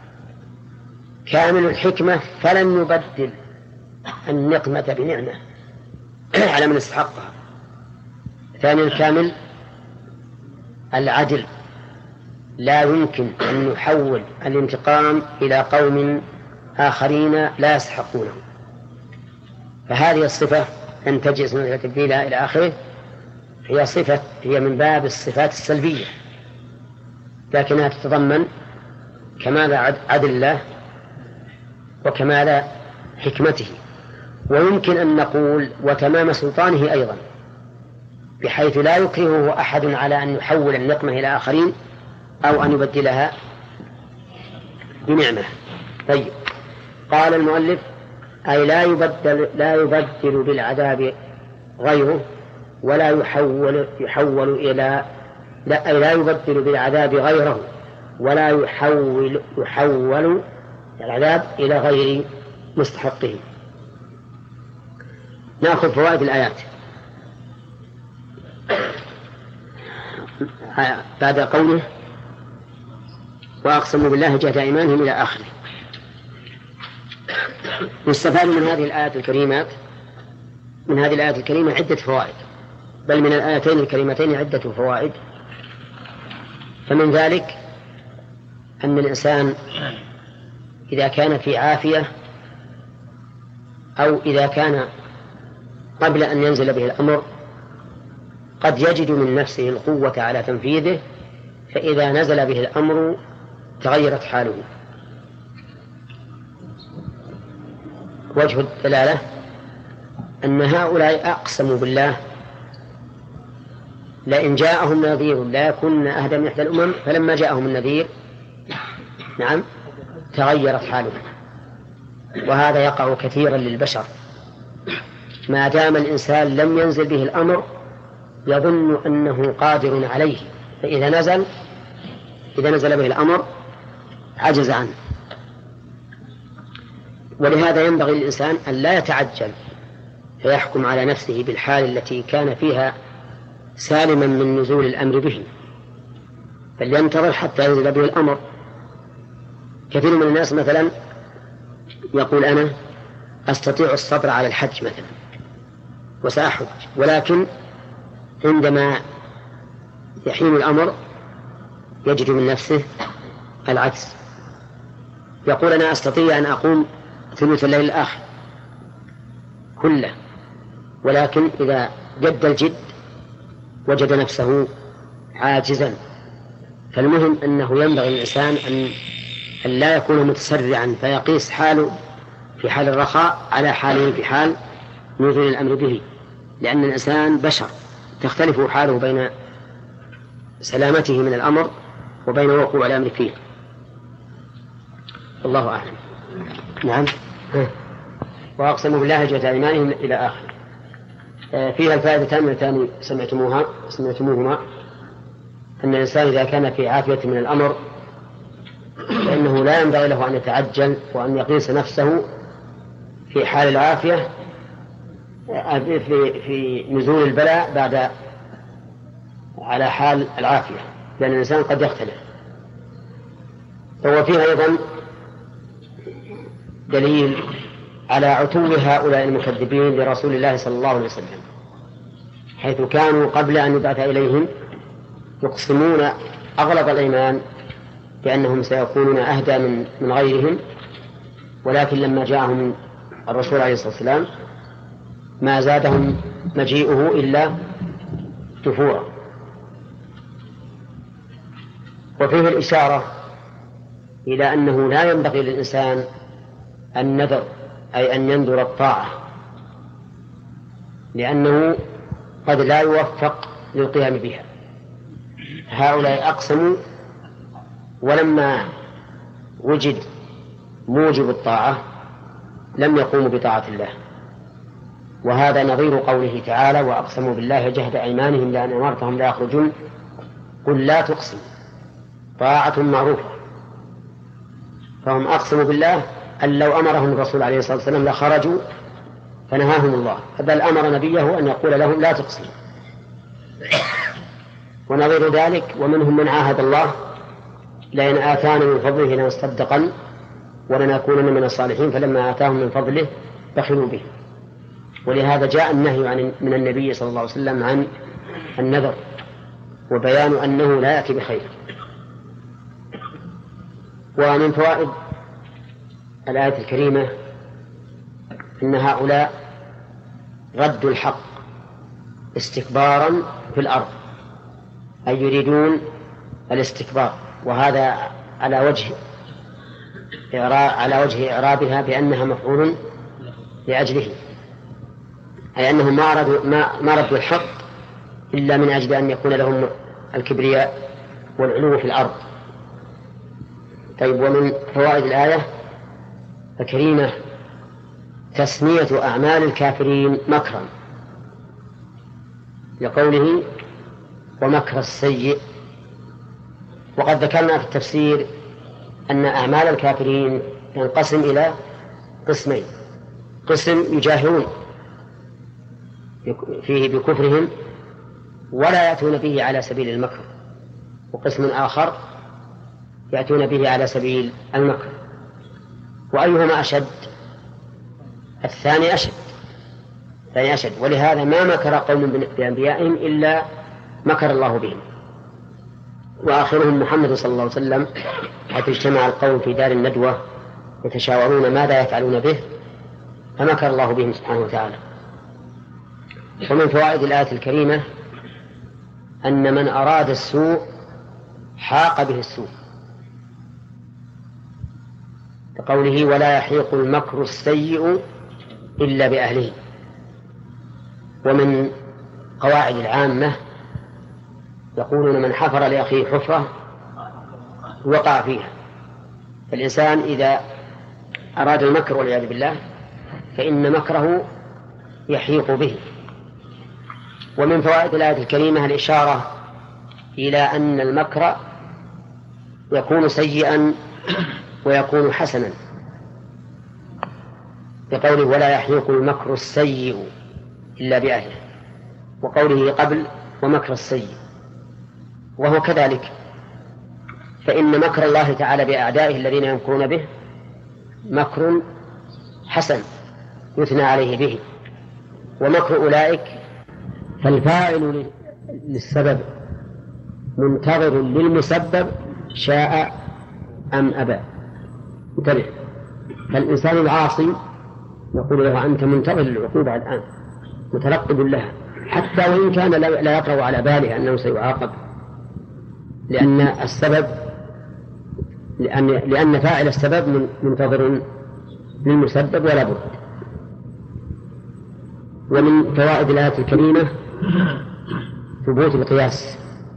كامل الحكمة، فلن يبدل النقمة بنعمة على من استحقها. ثانيا كامل العدل، لا يمكن أن يحول الانتقام إلى قوم آخرين لا يستحقونه. فهذه الصفة أن تجد سنة تبديلها إلى آخره هي من باب الصفات السلبية، لكنها تتضمن كمال عدل الله وكمال حكمته، ويمكن أن نقول وتمام سلطانه أيضا، بحيث لا يكرهه أحد على أن يحول النقمة إلى آخرين أو أن يبدلها بنعمة. طيب، قال المؤلف أي لا يبدل بالعذاب غيره ولا يحول إلى لا يبدل بالعذاب غيره ولا يحول العذاب إلى غير مستحقه. نأخذ فوائد الآيات بعد قوله وأقسموا بالله جهد أيمانهم إلى آخره. يستفاد من هذه الآيات الكريمة عدة فوائد، بل من الآيتين الكريمتين عدة فوائد. فمن ذلك أن الإنسان إذا كان في عافية أو إذا كان قبل أن ينزل به الأمر قد يجد من نفسه القوة على تنفيذه، فإذا نزل به الأمر تغيرت حاله. وجه الدلالة أن هؤلاء أقسموا بالله لئن جاءهم نذير لا يكون أهدى من إحدى الأمم، فلما جاءهم النذير تغيرت حاله. وهذا يقع كثيرا للبشر، ما دام الإنسان لم ينزل به الأمر يظن أنه قادر عليه، فإذا نزل به الأمر عجز عنه. ولهذا ينبغي للإنسان أن لا يتعجل فيحكم على نفسه بالحال التي كان فيها سالما من نزول الأمر به، بل ينتظر حتى ينزل به الأمر. كثير من الناس مثلا يقول أنا أستطيع الصبر على الحج مثلا وسأحج، ولكن عندما يحين الأمر يجد من نفسه العجز، يقول أنا أستطيع أن أقوم ثلث الليل الآخر كله، ولكن إذا جد الجد وجد نفسه عاجزا. فالمهم أنه ينبغي للإنسان أن لا يكون متسرعا فيقيس حاله في حال الرخاء على حاله في حال نزول الأمر به، لأن الإنسان بشر تختلف حاله بين سلامته من الأمر وبين وقوع الأمر فيه. الله أعلم. نعم. وأقسموا بالله جهد أيمانهم إلى آخر. فيها الفائدتان اللتان سمعتموهما أن الإنسان إذا كان في عافية من الأمر فإنه لا ينبغي له أن يتعجل وأن يقيس نفسه في حال العافية في نزول البلاء بعد على حال العافية، لأن الإنسان قد يختلف. فهو فيها أيضا دليل على عتو هؤلاء المكذبين لرسول الله صلى الله عليه وسلم، حيث كانوا قبل أن يبعث إليهم يقسمون أغلب الأيمان بأنهم سيكونون أهدى من غيرهم، ولكن لما جاءهم الرسول عليه الصلاة والسلام ما زادهم مجيئه إلا نفورا. وفيه الإشارة إلى أنه لا ينبغي للإنسان النذر، أي أن ينذر الطاعة، لأنه قد لا يوفق للقيام بها. هؤلاء أقسموا ولما وجد موجب الطاعة لم يقوموا بطاعة الله، وهذا نظير قوله تعالى وأقسموا بالله جهد أيمانهم لأن أمرتهم لا يخرجون قل لا تقسم طاعة معروفة. فهم أقسموا بالله أن لو أمرهم الرسول عليه الصلاة والسلام لخرجوا فنهاهم الله، بل أمر نبيه أن يقول لهم لا تقسموا. ونظير ذلك ومنهم من عاهد الله لئن آتانا من فضله لنصدقن ولنكونن من الصالحين، فلما آتاهم من فضله بخلوا به. ولهذا جاء النهي من النبي صلى الله عليه وسلم عن النذر وبيان أنه لا يأتي بخير. ومن فوائد الآية الكريمة أن هؤلاء ردوا الحق استكبارا في الأرض، أي يريدون الاستكبار، وهذا على وجه إعرابها بأنها مفعول لأجله، أي أنهم ما ردوا الحق إلا من أجل أن يكون لهم الكبرياء والعلو في الأرض. طيب، ومن فوائد الآية الكريمة تسمية أعمال الكافرين مكرا، لقوله ومكر السيء. وقد ذكرنا في التفسير أن أعمال الكافرين ينقسم إلى قسمين: قسم يجاهرون فيه بكفرهم ولا يأتون به على سبيل المكر، وقسم آخر يأتون به على سبيل المكر. وأيهما أشد؟ الثاني أشد. ولهذا ما مكر قوم بأنبيائهم إلا مكر الله بهم. وآخرهم محمد صلى الله عليه وسلم، حيث اجتمع القوم في دار الندوة يتشاورون ماذا يفعلون به فمكر الله بهم سبحانه وتعالى. ومن فوائد الآية الكريمة أن من أراد السوء حاق به السوء، كقوله ولا يحيق المكر السيء إلا بأهله. ومن قواعد العامة يقولون من حفر لأخيه حفرة وقع فيها. فالإنسان إذا أراد المكر والعياذ بالله فإن مكره يحيق به. ومن فوائد الآية الكريمة الإشارة إلى أن المكر يكون سيئا ويكون حسنا، بقوله ولا يحيق المكر السيء إلا بأهله، وقوله قبل ومكر السيء. وهو كذلك، فإن مكر الله تعالى بأعدائه الذين يمكرون به مكر حسن يثنى عليه به، ومكر أولئك فالفاعل للسبب منتظر للمسبب شاء أم أبى. انتبه، فالإنسان العاصي يقول له أنت منتظر للعقوبة الآن مترقب لها، حتى وإن كان لا يطرأ على باله أنه سيعاقب، لأن فاعل السبب منتظر للمسبب ولا بد. ومن فوائد الآية الكريمة ثبوت القياس،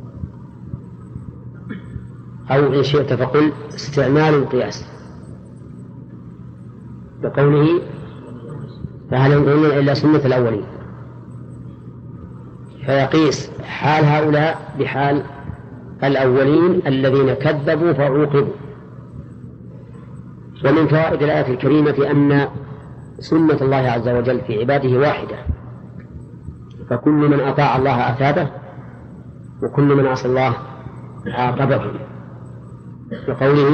أو إن شئت فقل استعمال القياس، بقوله فهل ينظرون إلا سنة الأولين، فيقيس حال هؤلاء بحال الأولين الذين كذبوا فعوقبوا. ومن فوائد الآية الكريمة أن سنة الله عز وجل في عباده واحدة، فكل من أطاع الله أثابه وكل من عصى الله عاقبه، وقوله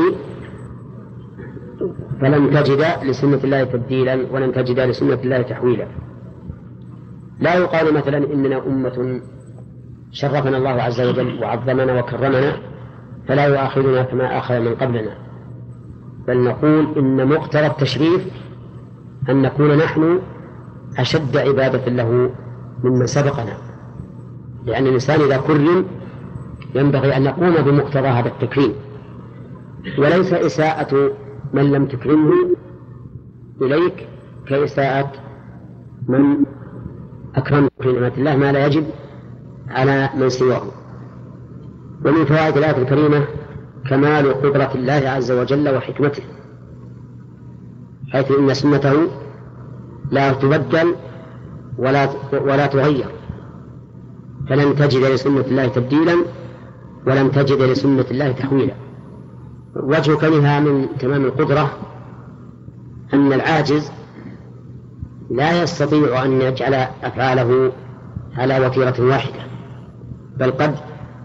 فلن تجد لسنة الله تبديلا ولن تجد لسنة الله تحويلا. لا يقال مثلا إننا أمة شرفنا الله عز وجل وعظمنا وكرمنا فلا يؤاخذنا كما آخذ من قبلنا، بل نقول إن مقتضى التشريف أن نكون نحن أشد عبادة له ممن سبقنا، لأن الإنسان إذا كرم ينبغي أن نقوم بمقتضى هذا التكريم، وليس إساءة من لم تكرمه إليك كإساءة من أكرمه في نعمة الله ما لا يجب على من سواه. ومن فوائد الآية الكريمة كمال قدرة الله عز وجل وحكمته، حيث إن سنته لا تبدل ولا تغير، فلن تجد لسنة الله تبديلا ولن تجد لسنة الله تحويلا. وجه كونها من تمام القدرة أن العاجز لا يستطيع أن يجعل أفعاله على وتيرة واحدة، بل قد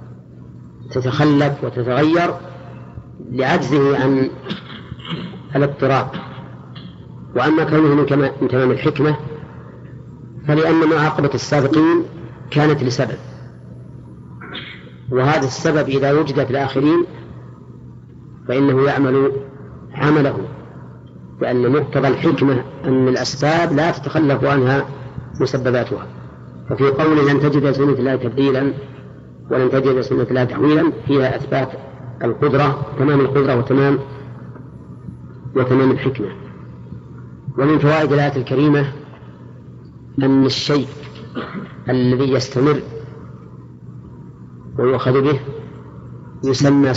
تتخلف وتتغير لعجزه عن الاضطراب. وأما كونه من تمام الحكمة فلأن معاقبة السابقين كانت لسبب، وهذا السبب إذا وجد في الآخرين فإنه يعمل عمله، لأن مقتضى الحكمة أن الأسباب لا تتخلف عنها مسبباتها. ففي قول لن تجد سنة الله تبديلا ولن تجد سنة الله تحويلا فيها إثبات القدرة، تمام القدرة وتمام الحكمة. ومن فوائد الآية الكريمة أن الشيء الذي يستمر ويؤخذ به يسمى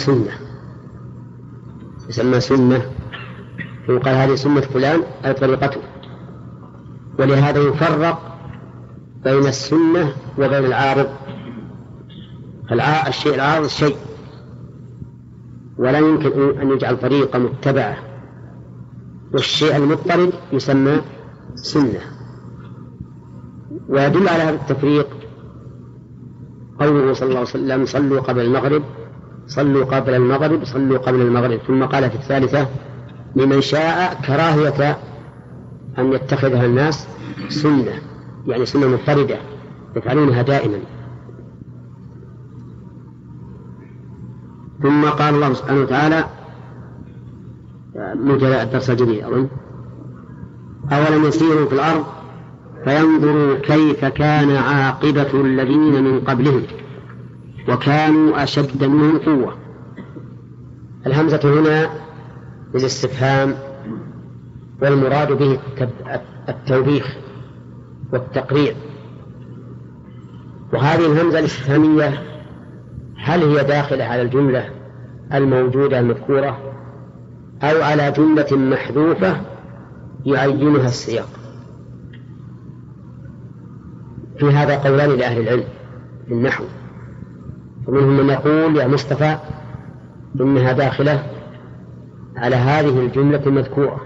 سنة، فيقال هذه سنة فلان أي طريقته. ولهذا يفرق بين السنة وبين العارض. الشيء العارض شيء ولا يمكن أن يجعل طريقة متبعة، والشيء المضطرد يسمى سنة. ويدل على هذا التفريق قوله صلى الله عليه وسلم صلوا قبل المغرب صلوا قبل المغرب صلوا قبل المغرب، ثم قال في الثالثة لمن شاء كراهية أن يتخذها الناس سنة، يعني سنة مضطردة يفعلونها دائما. ثم قال الله سبحانه وتعالى مجرى الدرس الجديد أظن أولم يسيروا في الأرض فينظروا كيف كان عاقبة الذين من قبلهم وكانوا أشد منهم قوة. الهمزة هنا للاستفهام، والمراد به التوبيخ والتقرير. وهذه الهمزة الاستفهامية هل هي داخلة على الجملة الموجودة المذكورة أو على جملة محذوفة يعينها السياق؟ في هذا قولان لأهل العلم في النحو، ومنهم من يقول يا مصطفى إنها داخلة على هذه الجملة المذكورة،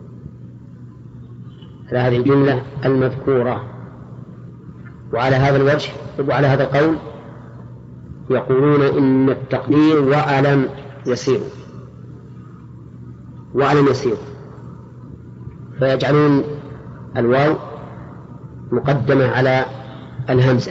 على هذه الجملة المذكورة. وعلى هذا الوجه وعلى هذا القول يقولون إن التقدير وألم يسيروا وألم يسيروا، فيجعلون الواو مقدمة على الهمزة،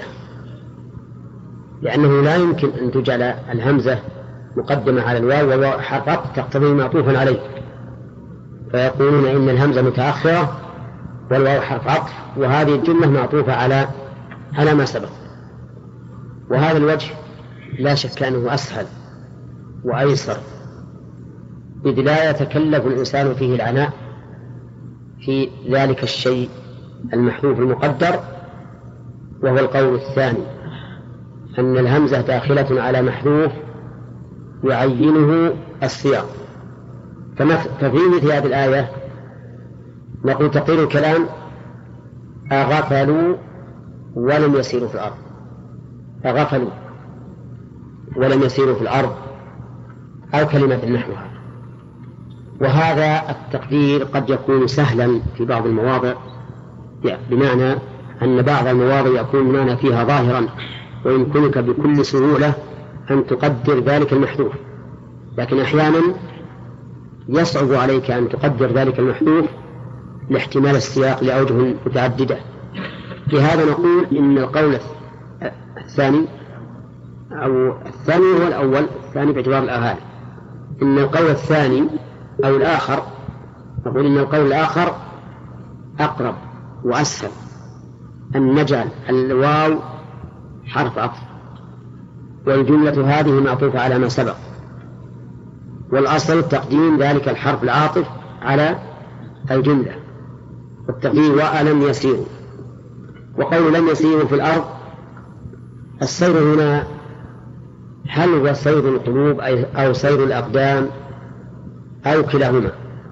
لأنه لا يمكن أن تجعل الهمزة مقدمة على الواو والواو حرف عطف تقتضي معطوفا عليه، فيقولون إن الهمزة متأخرة والواو حرف عطف، وهذه الجملة معطوفة على ما سبق. وهذا الوجه لا شك أنه أسهل وأيسر، إذ لا يتكلف الإنسان فيه العناء في ذلك الشيء المحذوف المقدر، وهو القول الثاني أن الهمزة داخلة على محذوف يعينه السياق. ففي مثل هذه الآية نقول تقرير الكلام: أغفلوا ولم يسيروا في الأرض. أغفلوا ولم يسيروا في الأرض، أو كلمة نحوها. وهذا التقدير قد يكون سهلا في بعض المواضع، بمعنى أن بعض المواضع يكون المعنى فيها ظاهرا ويمكنك بكل سهولة أن تقدر ذلك المحذوف، لكن أحيانا يصعب عليك أن تقدر ذلك المحذوف لاحتمال السياق لأوجه متعددة. لهذا نقول إن القول الثاني أو الثاني هو الأول، الثاني باعتبار الأهالي، إن القول الثاني أو الآخر، نقول إن القول الآخر أقرب وأسهل، أن نجعل الواو حرف عطف والجملة هذه معطوفة على ما سبق، والأصل تقديم ذلك الحرف العاطف على الجملة، والتقدير وألم يسيروا. وقول لم يسيروا في الأرض، السير هنا هل هو سير القلوب أو سير الأقدام أو كلاهما؟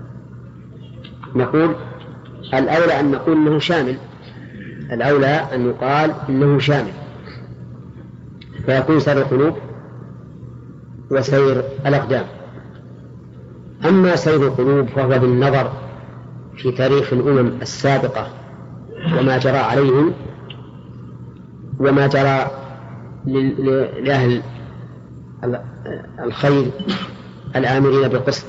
نقول الأولى أن نقول إنه شامل، الأولى أن يقال إنه شامل، فيكون سير القلوب وسير الأقدام. أما سير القلوب فهو بالنظر في تاريخ الأمم السابقة وما جرى عليهم وما جرى لأهل الخير الآمرين بالقسط،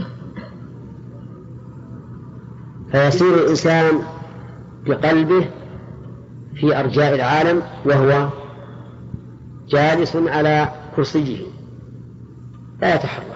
فيسير الإنسان بقلبه في أرجاء العالم وهو جالس على كرسيه لا يتحرك.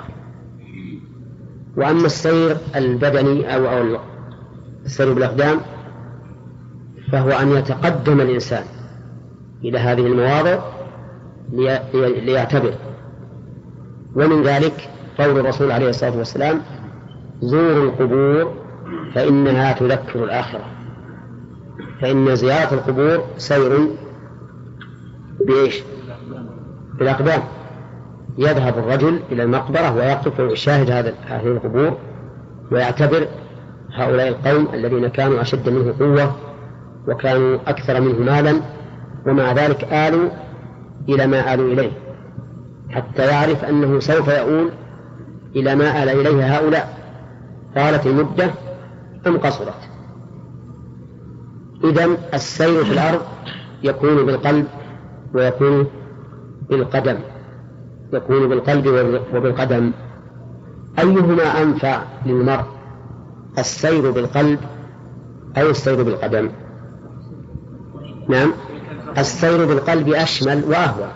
وأما السير البدني أو السير بالأقدام فهو أن يتقدم الإنسان إلى هذه المواضع ليعتبر. ومن ذلك قول الرسول عليه الصلاة والسلام: زوروا القبور فإنها تذكر الآخرة. فإن زيارة القبور سير بإيش؟ بالأقدام. يذهب الرجل إلى المقبرة ويقف ويشاهد هذه القبور ويعتبر هؤلاء القوم الذين كانوا أشد منه قوة وكانوا أكثر منه مالا، ومع ذلك آلوا إلى ما آلوا إليه، حتى يعرف أنه سوف يؤول إلى ما آل إليه هؤلاء، طالت المدة أم قصرت. إذن السير في الأرض يكون بالقلب ويكون بالقدم، يكون بالقلب وبالقدم. أيهما أنفع للمرء، السير بالقلب أو السير بالقدم؟ نعم، السير بالقلب أشمل وأهوى،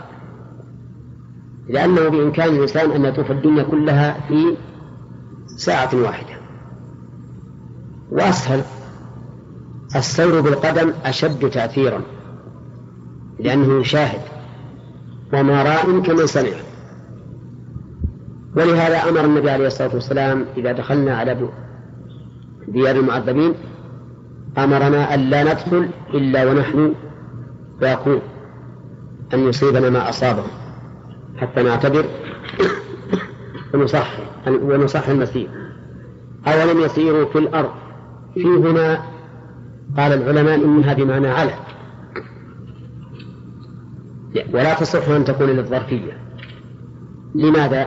لأنه بإمكان الإنسان أن يطوف الدنيا كلها في ساعة واحدة، وأسهل. السير بالقدم أشد تأثيرا، لأنه يشاهد وما راء كمن سمع. ولهذا أمر النبي عليه الصلاة والسلام إذا دخلنا على ديار المعذبين أمرنا أن لا ندخل إلا ونحن يقول أن يصيبنا ما أصابه حتى نعتبر ونصح المسير. أولم يسيروا في الأرض، في هنا قال العلماء إنها بمعنى على، ولا تصح أن تكون للظرفية. لماذا؟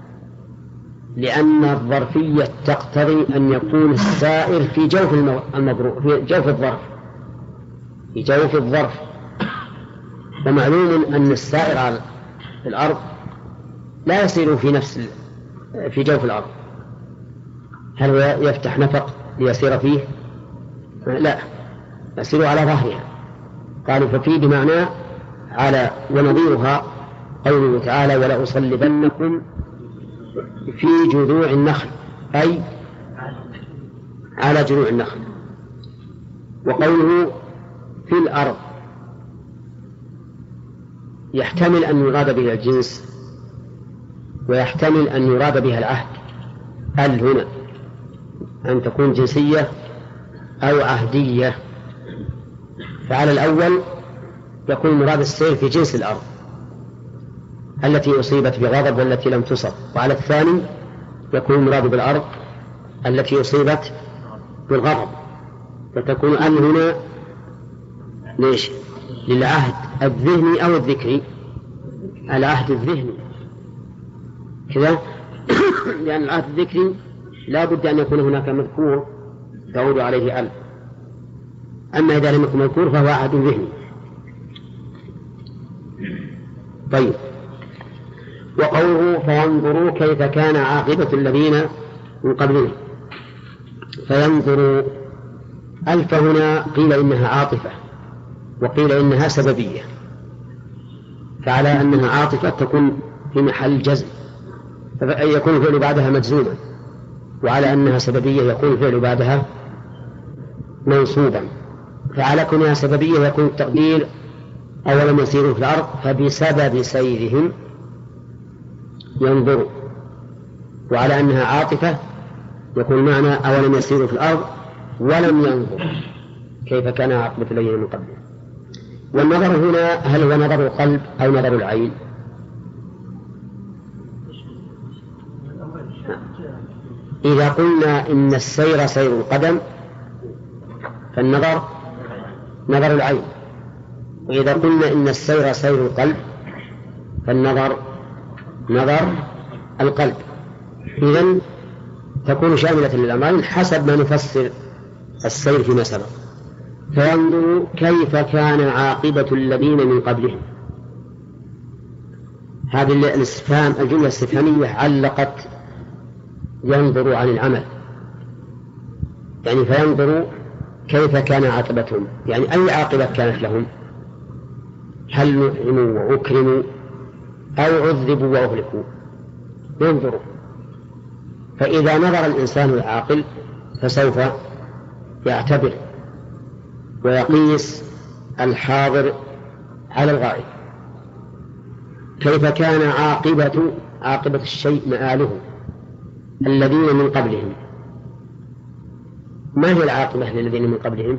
لأن الظرفية تقتضي أن يكون السائر في جوف المضروب، في جوف الظرف، في جوف الظرف. ومعلوم أن السائر على الأرض لا يسير في نفس في جوف الأرض، هل هو يفتح نفق ليسير فيه؟ لا، يسير على ظهرها. قالوا ففي بمعنى على، ونظيرها قوله تعالى ولأصلبنكم في جذوع النخل، أي على جذوع النخل. وقوله في الأرض يحتمل أن يراد بها الجنس ويحتمل أن يراد بها العهد. هنا أن تكون جنسية أو عهدية. فعلى الأول يكون مراد السير في جنس الأرض التي أصيبت بغضب والتي لم تصب، وعلى الثاني يكون مراد بالأرض التي أصيبت بالغضب، فتكون أن هنا ليش؟ للعهد الذهني أو الذكري؟ العهد الذهني كذا لأن العهد الذكري لا بد أن يكون هناك مذكور تعود عليه ألف، أما إذا لم يكن مذكور فهو عهد ذهني. طيب، وقوله فينظروا كيف كان عاقبة الذين من قبلهم. فينظروا ألف هنا قيل إنها عاطفة وقيل إنها سببية، فعلى أنها عاطفة تكون في محل جزم يكون الفعل بعدها مجزوما، وعلى أنها سببية يكون الفعل بعدها منصوبا. فعلى كونها سببية يكون التقدير أولم يسيروا في الأرض فبسبب سيرهم ينظروا، وعلى أنها عاطفة يكون معنى أولم يسيروا في الأرض ولم ينظروا كيف كان عاقبة الذين من قبلهم. والنظر هنا هل هو نظر القلب أو نظر العين؟ إذا قلنا إن السير سير القدم فالنظر نظر العين، وإذا قلنا إن السير سير القلب فالنظر نظر القلب. إذن تكون شاملة للأمرين حسب ما نفسر السير فيما سبق. فينظروا كيف كان عاقبة الذين من قبلهم. هذه الاستفهام الجملة الاستفهامية علقت ينظروا عن العمل، يعني فينظروا كيف كان عاقبتهم، يعني أي عاقبة كانت لهم، هل نعموا وأكرموا أو عذبوا وأهلكوا؟ ينظروا. فإذا نظر الإنسان العاقل فسوف يعتبر ويقيس الحاضر على الغائب. كيف كان عاقبة الشيء مآله الذين من قبلهم. ما هي العاقبة للذين من قبلهم؟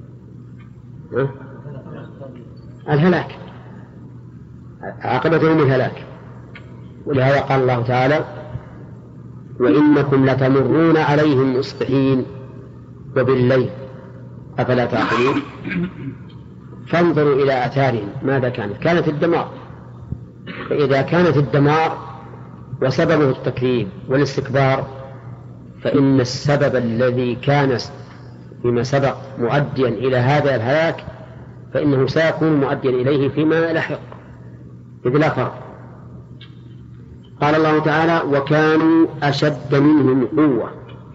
الهلاك، عاقبتهم الهلاك. ولهذا قال الله تعالى وإنكم لتمرون عليهم مصبحين وبالليل أفلا تعقلون. فانظروا إلى آثارهم ماذا كانت الدمار. فإذا كانت الدمار وسببه التكذيب والاستكبار فإن السبب الذي كان فيما سبق مؤديا إلى هذا الهلاك فإنه سيكون مؤديا إليه فيما لحق، إذ لا فرق. قال الله تعالى وكانوا أشد منهم قوة.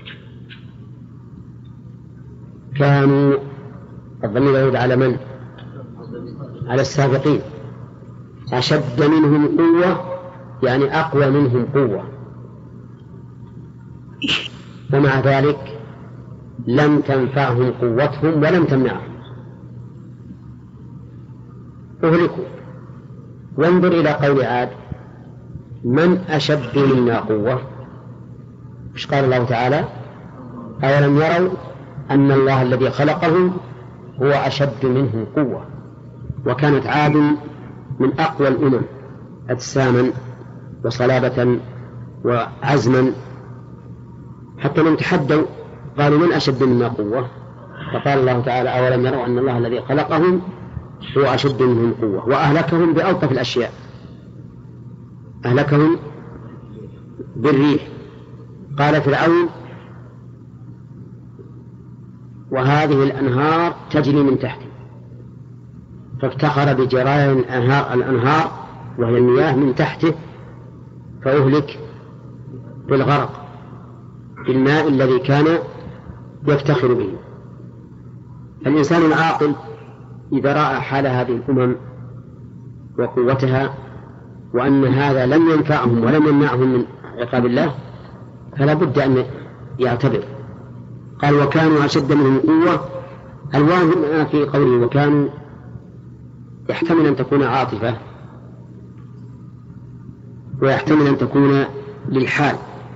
كانوا الضمير يعود على من؟ على السابقين. أشد منهم قوة يعني أقوى منهم قوة، ومع ذلك لم تنفعهم قوتهم ولم تمنعهم، أهلكوا. وانظر إلى قول عاد من أشد منا قوة. إيش قال الله تعالى؟ أولم يروا أن الله الذي خلقهم هو أشد منهم قوة. وكانت عاد من أقوى الأمم أجساما وصلابة وعزما، حتى من تحدوا قالوا من أشد منا قوة، فقال الله تعالى أولم يروا أن الله الذي خلقهم هو أشد منهم قوة. وأهلكهم بألطف الأشياء، أهلكهم بالريح. قال فرعون وهذه الأنهار تجري من تحته، فافتخر بجريان الأنهار وهي المياه من تحته فأهلك بالغرق بالماء الذي كان يفتخر به. الإنسان العاقل إذا رأى حال هذه الأمم وقوتها وأن هذا لم ينفعهم ولم يمنعهم من عقاب الله فلا بد أن يعتبر. قال وكانوا أشد منهم قوة. الواو في قوله وكانوا يحتمل أن تكون عاطفة ويحتمل أن تكون للحال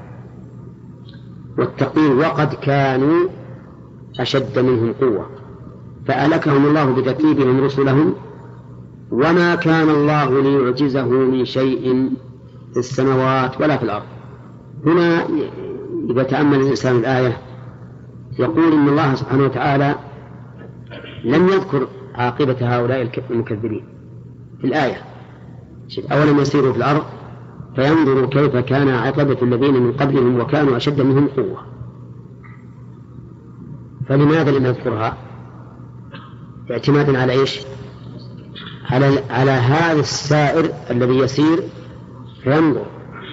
والتقدير وقد كانوا أشد منهم قوة فأهلكهم الله بتكذيبهم رسلهم وما كان الله ليعجزه من شيء في السماوات ولا في الأرض. هنا إذا تأمل الإنسان الآية يقول إن الله سبحانه وتعالى لم يذكر عاقبة هؤلاء المكذبين في الآية. أولم يسيروا في الأرض فينظروا كيف كان عاقبة الذين من قبلهم وكانوا أشد منهم قوة. فلماذا لم يذكرها؟ اعتمادا على إيش؟ على هذا السائر الذي يسير فينظر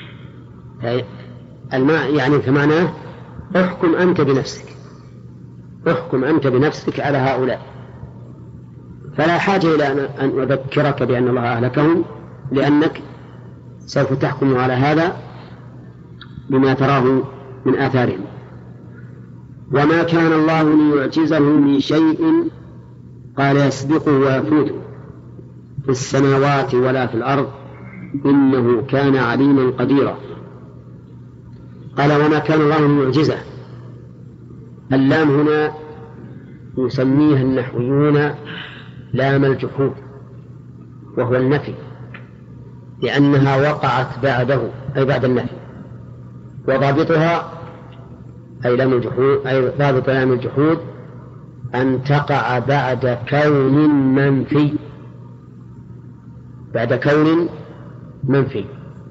الماء، يعني كمعناه احكم أنت بنفسك، احكم أنت بنفسك على هؤلاء. فلا حاجة إلى أن أذكرك بأن الله أهلكهم لأنك سوف تحكم على هذا بما تراه من آثارهم. وما كان الله ليعجزه من شيء قال يسبقه ويفوته في السماوات ولا في الأرض إنه كان عليما قديرا. قال وما كان الله ليعجزه. اللام هنا يسميها النحويون لام الجحود وهو النفي لأنها وقعت بعده أي بعد النفي. وضابطها أي لام الجحود أي ضابط لام الجحود أن تقع بعد كون منفي، بعد كون منفي.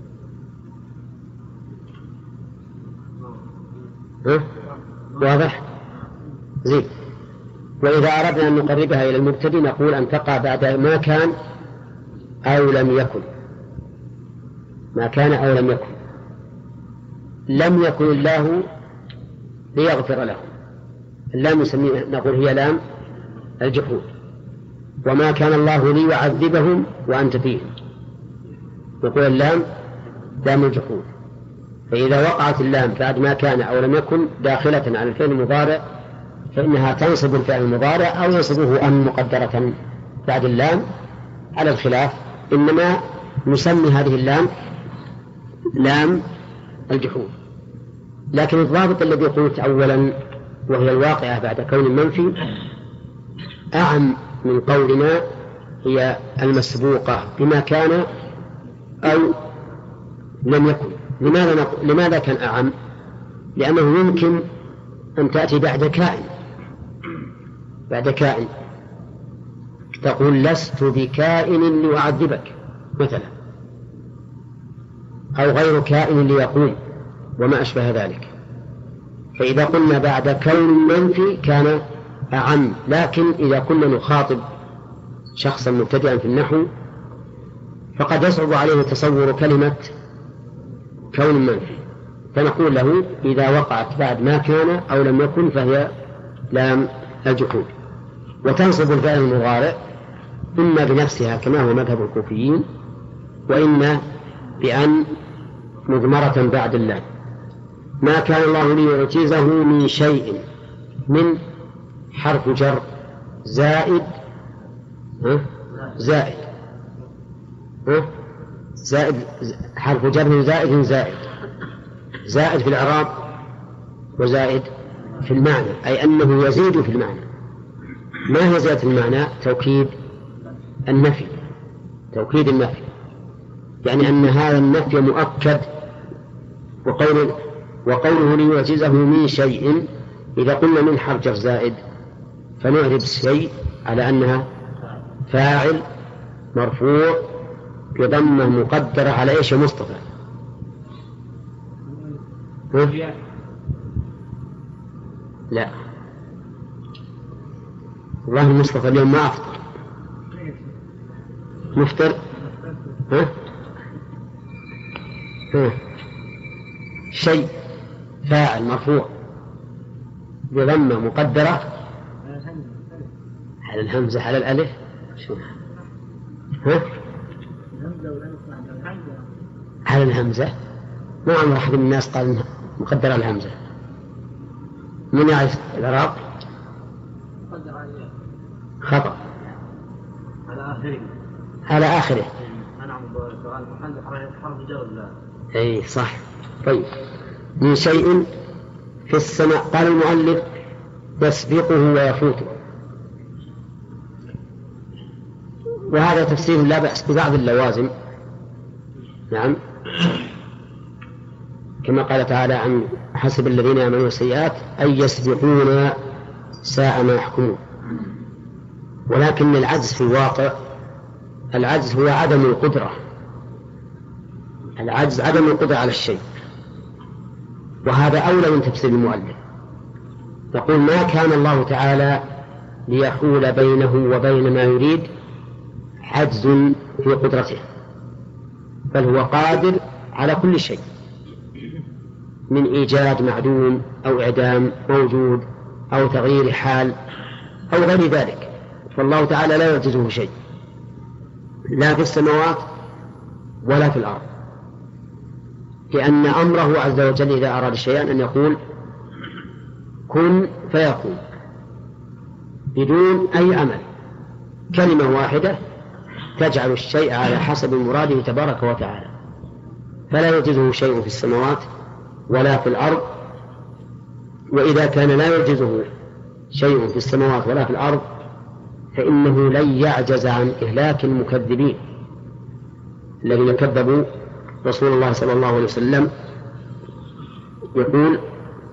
واضح؟ زين. وإذا أردنا أن نقربها إلى المبتدئ نقول أن تقع بعد ما كان أو لم يكن. ما كان أو لم يكن. لم يكن الله ليغفر لهم. اللام نقول هي لام الجحود. وما كان الله ليعذبهم وأنت فيهم نقول اللام لام الجحود. فإذا وقعت اللام بعد ما كان أو لم يكن داخلة على الفعل المضارع فإنها تنصب الفعل المضارع أو ينصبه أن مقدرة بعد اللام على الخلاف. إنما نسمي هذه اللام لام الجحود. لكن الضابط الذي قلت أولا وهي الواقعة بعد كون منفي أعم من قولنا هي المسبوقة بما كان أو لم يكن. لماذا كان أعم؟ لأنه يمكن أن تأتي بعد كائن، بعد كائن تقول لست بكائن لأعذبك مثلا، أو غير كائن ليقوم وما أشبه ذلك. فإذا قلنا بعد كون منفي كان أعم. لكن إذا كنا نخاطب شخصا مبتدئا في النحو فقد يصعب عليه تصور كلمة كون منفي، فنقول له إذا وقعت بعد ما كان أو لم يكن فهي لام الجحود. وتنصب الفعل المضارع إما بنفسها كما هو مذهب الكوفيين وإما بأن مضمرة بعد اللام. ما كان الله ليعجزه من شيء من حرف جر زائد زائد حرف جر زائد في الإعراب وزائد في المعنى، أي أنه يزيد في المعنى. ما هي زيادة المعنى؟ توكيد النفي، توكيد النفي، يعني أن هذا النفي مؤكد. وقوله ليعجزه من شيء إذا قلنا من حرف جر زائد فنعرب الشيء على أنها فاعل مرفوع بضمة مقدرة على إيش مصطفى؟ لا والله المصطفى اليوم ما أفطر. مفطر؟ شيء فاعل مرفوع بضمة مقدرة على الهمزة على الألف. شو ها؟ على الهمزة. ما عمر أحد من الناس قال إنها مقدرة على الهمزة. من يعرف الإعراب؟ خطأ. على آخره. أي صح. طيب من شيء في السماء. قال المؤلف يسبقه ويفوته، وهذا تفسير لا بأس ببعض اللوازم. نعم، كما قال تعالى عن حسب الذين يعملون السيئات أن يسبقون ساء ما يحكمون. ولكن العجز في الواقع، العجز هو عدم القدرة، العجز عدم القدرة على الشيء، وهذا أولى من تفسير المؤلف. يقول ما كان الله تعالى ليحول بينه وبين ما يريد عجز في قدرته، بل هو قادر على كل شيء، من إيجاد معدوم أو إعدام موجود أو تغيير حال أو غير ذلك. فالله تعالى لا يعجزه شيء، لا في السماوات ولا في الأرض، لأن أمره عز وجل إذا أراد شيئا أن يقول كن فيكون بدون أي عمل، كلمة واحدة تجعل الشيء على حسب مراده تبارك وتعالى. فلا يعجزه شيء في السماوات ولا في الأرض. وإذا كان لا يعجزه شيء في السماوات ولا في الأرض فإنه لن يعجز عن إهلاك المكذبين الذين كذبوا رسول الله صلى الله عليه وسلم. يقول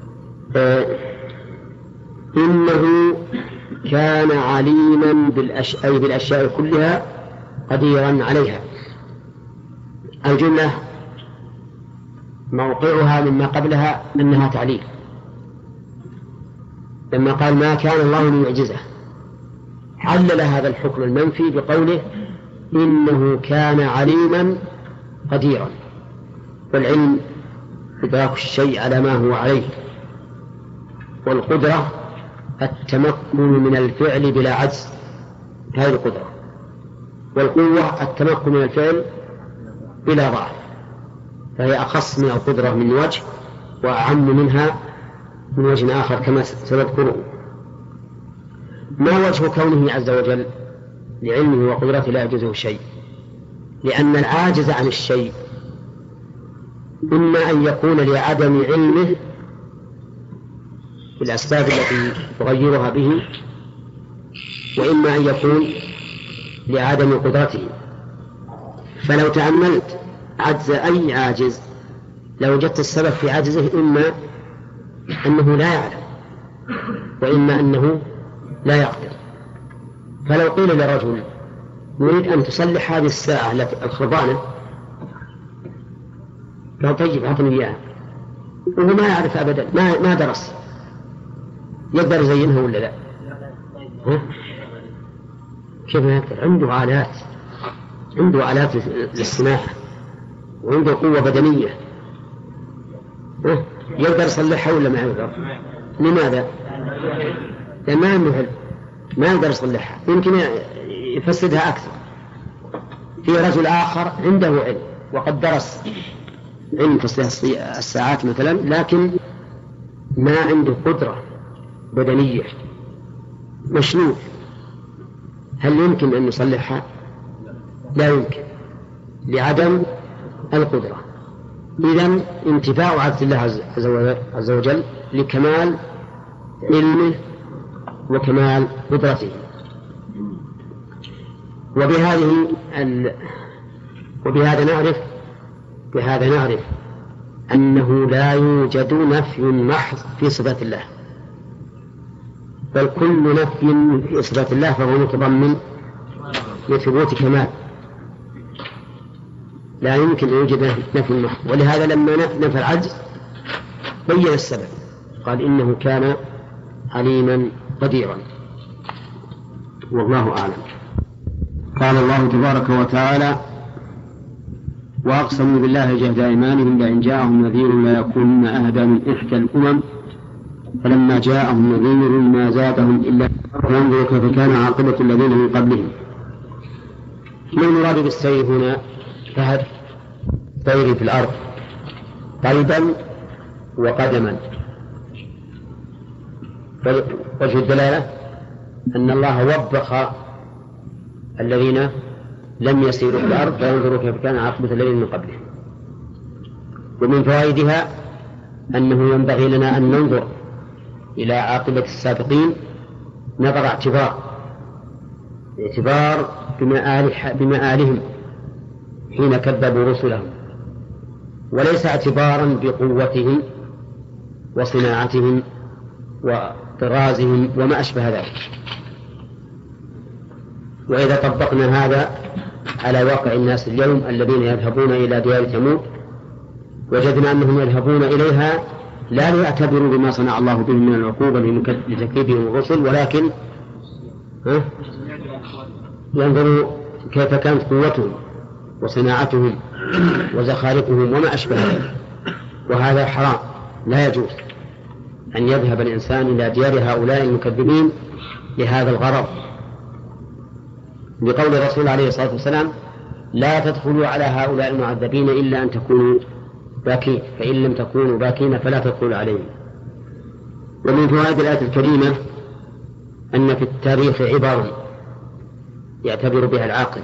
إنه كان عليما بالأشياء كلها قديرا عليها. الجملة موقعها مما قبلها أنها تعليل، لما قال ما كان الله ليعجزه علل هذا الحكم المنفي بقوله إنه كان عليما قديرا. والعلم إدراك الشيء على ما هو عليه، والقدرة التمكن من الفعل بلا عجز، هذه القدرة. والقوة التمكن من الفعل بلا ضعف، فهي أخص من القدرة من وجه وأعم منها من وجه آخر كما سنذكره. ما وجه كونه عز وجل لعلمه وقدرته لا يعجزه شيء؟ لأن العاجز عن الشيء إما أن يكون لعدم علمه بالأسباب التي تغيرها به، وإما أن يكون لعدم قدرته. فلو تأملت عجز أي عاجز لوجدت السبب في عجزه إما أنه لا يعلم وإما أنه لا يقدر. فلو قيل لرجل نريد أن تصلح هذه الساعة الخربانة، قال طيب أعطني إياها، وهو ما يعرف أبدا، ما درس، يقدر يزينها ولا لا؟ كيف يقدر؟ عنده آلات للصناعة وعنده قوة بدنية، يقدر يصلحها ولا ما يقدر؟ لماذا؟ لأن ما عنده علم، ما يقدر يصلحها، يمكن يفسدها أكثر. في رجل آخر عنده علم وقد درس علم تصليح الساعات مثلا، لكن ما عنده قدرة بدنية، مشلول، هل يمكن أن يصلحها؟ لا يمكن، لعدم القدرة. إذن انتفاع عجز الله عز وجل لكمال علمه وكمال قدرته. بهذا نعرف أنه لا يوجد نفي محض في صفات الله، بل كل نفي في صفات الله فهو متضمن لثبوت كمال، لا يمكن أن يوجد نفي محض. ولهذا لما نفى العجز بين السبب، قال إنه كان عليما قديرا، والله أعلم. قال الله تبارك وتعالى وأقسموا بالله جهد أيمانهم لئن جاءهم نذير ليكونن أهدى من إحدى الأمم فلما جاءهم نذير ما زادهم إلا فانظروا كيف كان عاقبة الذين من قبلهم. ما المراد بالسير هنا؟ فهد سير في الأرض قلبا وقدما. وجه الدلالة أن الله وبخ الذين لم يسيروا في الأرض فينظروا كيف كان عاقبة الذين من قبلهم. ومن فوائدها أنه ينبغي لنا أن ننظر إلى عاقبة السابقين نظر اعتبار بمآلهم حين كذبوا رسلهم، وليس اعتبارا بقوتهم وصناعتهم وطرازهم وما أشبه ذلك. وإذا طبقنا هذا على واقع الناس اليوم الذين يذهبون إلى ديار ثمود وجدنا أنهم يذهبون إليها لا ليعتبروا بما صنع الله بهم من العقوبة لتكذيبهم الرسل، ولكن ينظروا كيف كانت قوتهم وصناعتهم وزخارفهم وما أشبه ذلك. وهذا حرام، لا يجوز أن يذهب الإنسان إلى ديار هؤلاء المكذبين لهذا الغرض، بقول الرسول عليه الصلاة والسلام لا تدخلوا على هؤلاء المعذبين إلا أن تكونوا باكين، فإن لم تكونوا باكين فلا تدخلوا عليهم. ومن فوائد الآية الكريمة أن في التاريخ عبر يعتبر بها العاقل،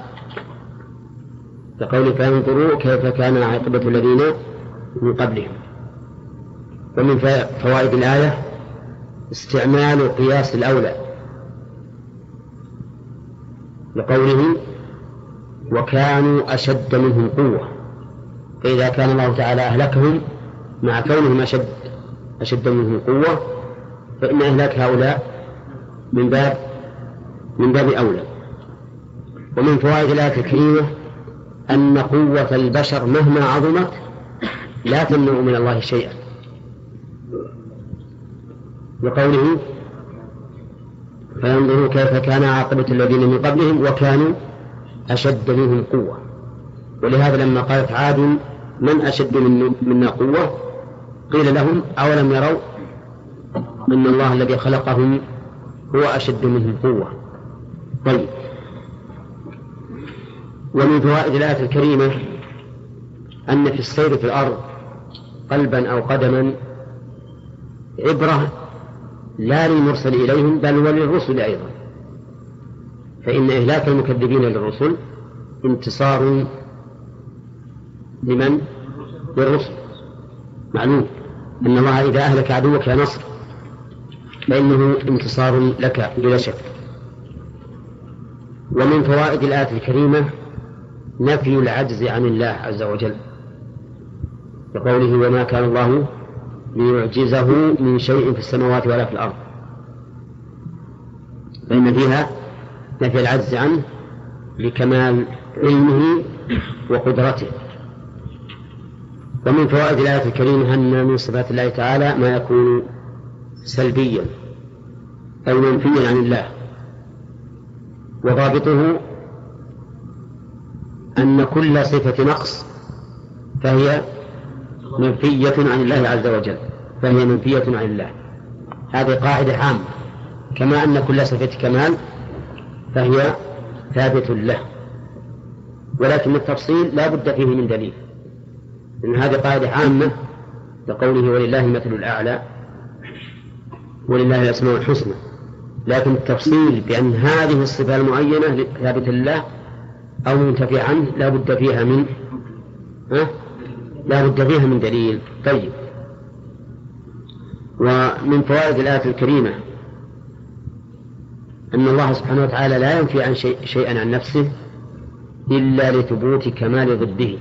كقول فانظروا كيف كان عاقبة الذين من قبلهم. ومن فوائد الآية استعمال قياس الأولى لقوله وكانوا أشد منهم قوة، فإذا كان الله تعالى أهلكهم مع كونهم أشد منهم قوة فإن إهلاك هؤلاء من باب أولى. ومن فوائد الآية الكريمة أن قوة البشر مهما عظمت لا تمنع من الله شيئا، لقوله فينظروا كيف كان عاقبة الذين من قبلهم وكانوا أشد منهم قوة. ولهذا لما قالت عاد من أشد منا قوة قيل لهم أولم يروا أن الله الذي خلقهم هو أشد منهم قوة. طيب، ومن فوائد الآية الكريمة أن في السير في الأرض قلبا أو قدما عبرة لا للمرسل إليهم بل وللرسل أيضا، فإن إهلاك المكذبين للرسل انتصار لمن؟ للرسل. معلوم أن الله إذا أهلك عدوك يا نصر فإنه انتصار لك بلا شك. ومن فوائد الآية الكريمة نفي العجز عن الله عز وجل، بقوله وما كان الله ليعجزه من شيء في السماوات ولا في الأرض، فإن فيها نفي العجز عنه لكمال علمه وقدرته. ومن فوائد الآية الكريمة أن من صفات الله تعالى ما يكون سلبيا أو منفيا عن الله، وضابطه أن كل صفة نقص فهي منفية عن الله عز وجل، فهي منفية عن الله. هذه قاعدة عامة، كما أن كل صفة كمال فهي ثابت له، ولكن التفصيل لا بد فيه من دليل، إن هذه قاعدة عامة لقوله ولله المثل الأعلى ولله الأسماء الحسنى، لكن التفصيل بأن هذه الصفة المعينة ثابتة لله أو منتفي عنه لا بد فيها من دليل. طيب، ومن فوائد الآية الكريمة أن الله سبحانه وتعالى لا ينفي عن شيئا عن نفسه إلا لثبوت كمال ضده،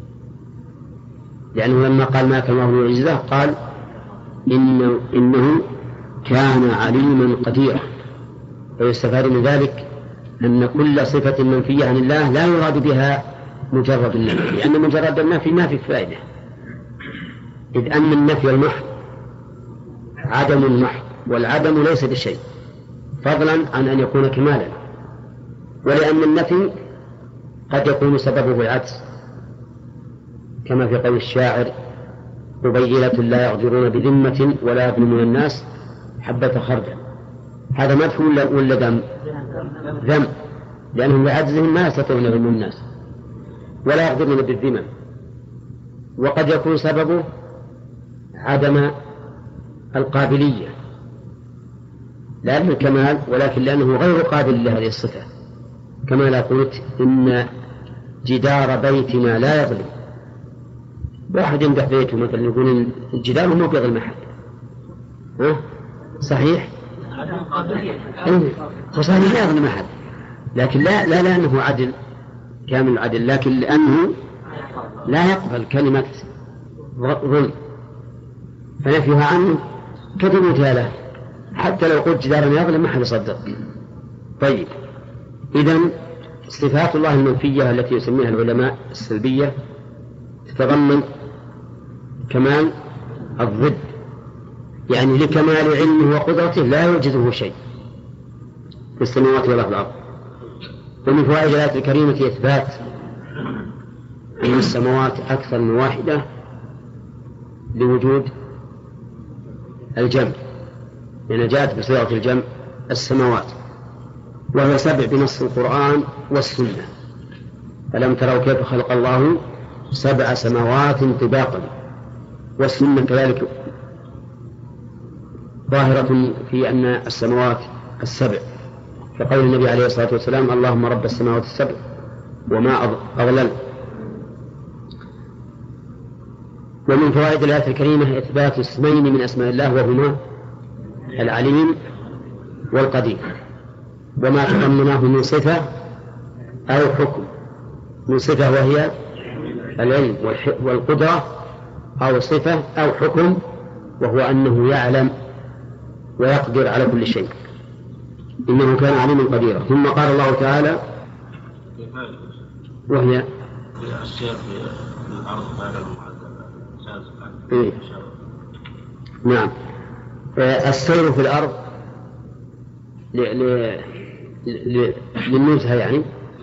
لأنه لما قال ما كان الله ليعجزه قال إنه كان عليما قديرا. ويستفاد من ذلك أن كل صفة منفية عن الله لا يراد بها مجرد النفي، لأن مجرد النفي ما في فائدة، إذ أن النفي المحض عدم المحض، والعدم ليس بشيء فضلا عن أن يكون كمالا، ولأن النفي قد يكون سببه العجز كما في قول الشاعر: قبيلة لا يغدرون بذمة ولا يظلمون الناس حبة خردل. هذا مدح ولا ذم؟ ذم، لأنهم بعجزهم ما يستطيعون يظلمون الناس ولا يغدرون بالذمم. وقد يكون سببه عدم القابلية، لا للكمال ولكن لأنه غير قابل لهذه الصفة، كما لا قلت إن جدار بيتنا لا يظلم. واحد يمدح بيته مثلا يقول الجدار مو بيظلم أحد، صحيح؟ صحيح لا يظلم أحد، لكن لا لأنه عدل كامل العدل، لكن لأنه لا يقبل كلمة ظلم، فنفيها عنه كدمتها له. حتى لو قلت جدارا يظلم ما حد يصدق. طيب، إذن صفات الله المنفية التي يسميها العلماء السلبية تتضمن كمال الضد، يعني لكمال علمه وقدرته لا يوجده شيء في السماوات ولا في الأرض. ومن فوائد الآية الكريمة إثبات أن السماوات أكثر من واحدة لوجود الجمع، لأن جاءت بصيغة الجمع السماوات، وهو 7 بنص القرآن والسنة. ألم تروا كيف خلق الله 7 سماوات طباقا، والسنة كذلك ظاهرة في أن السماوات 7، فقول النبي عليه الصلاة والسلام: اللهم رب السماوات 7 وما أضلل. ومن فوائد الآية الكريمة إثبات اسمين من أسماء الله، وهما العليم والقدير، وما تضمناه من صفة أو حكم. من صفة وهي العلم والقدرة، أو صفة أو حكم وهو أنه يعلم ويقدر على كل شيء، إنه كان عليما قديرا. ثم قال الله تعالى: وهي السير في الأرض غير المعذبة. نعم، السير في الأرض للنزهة يعني.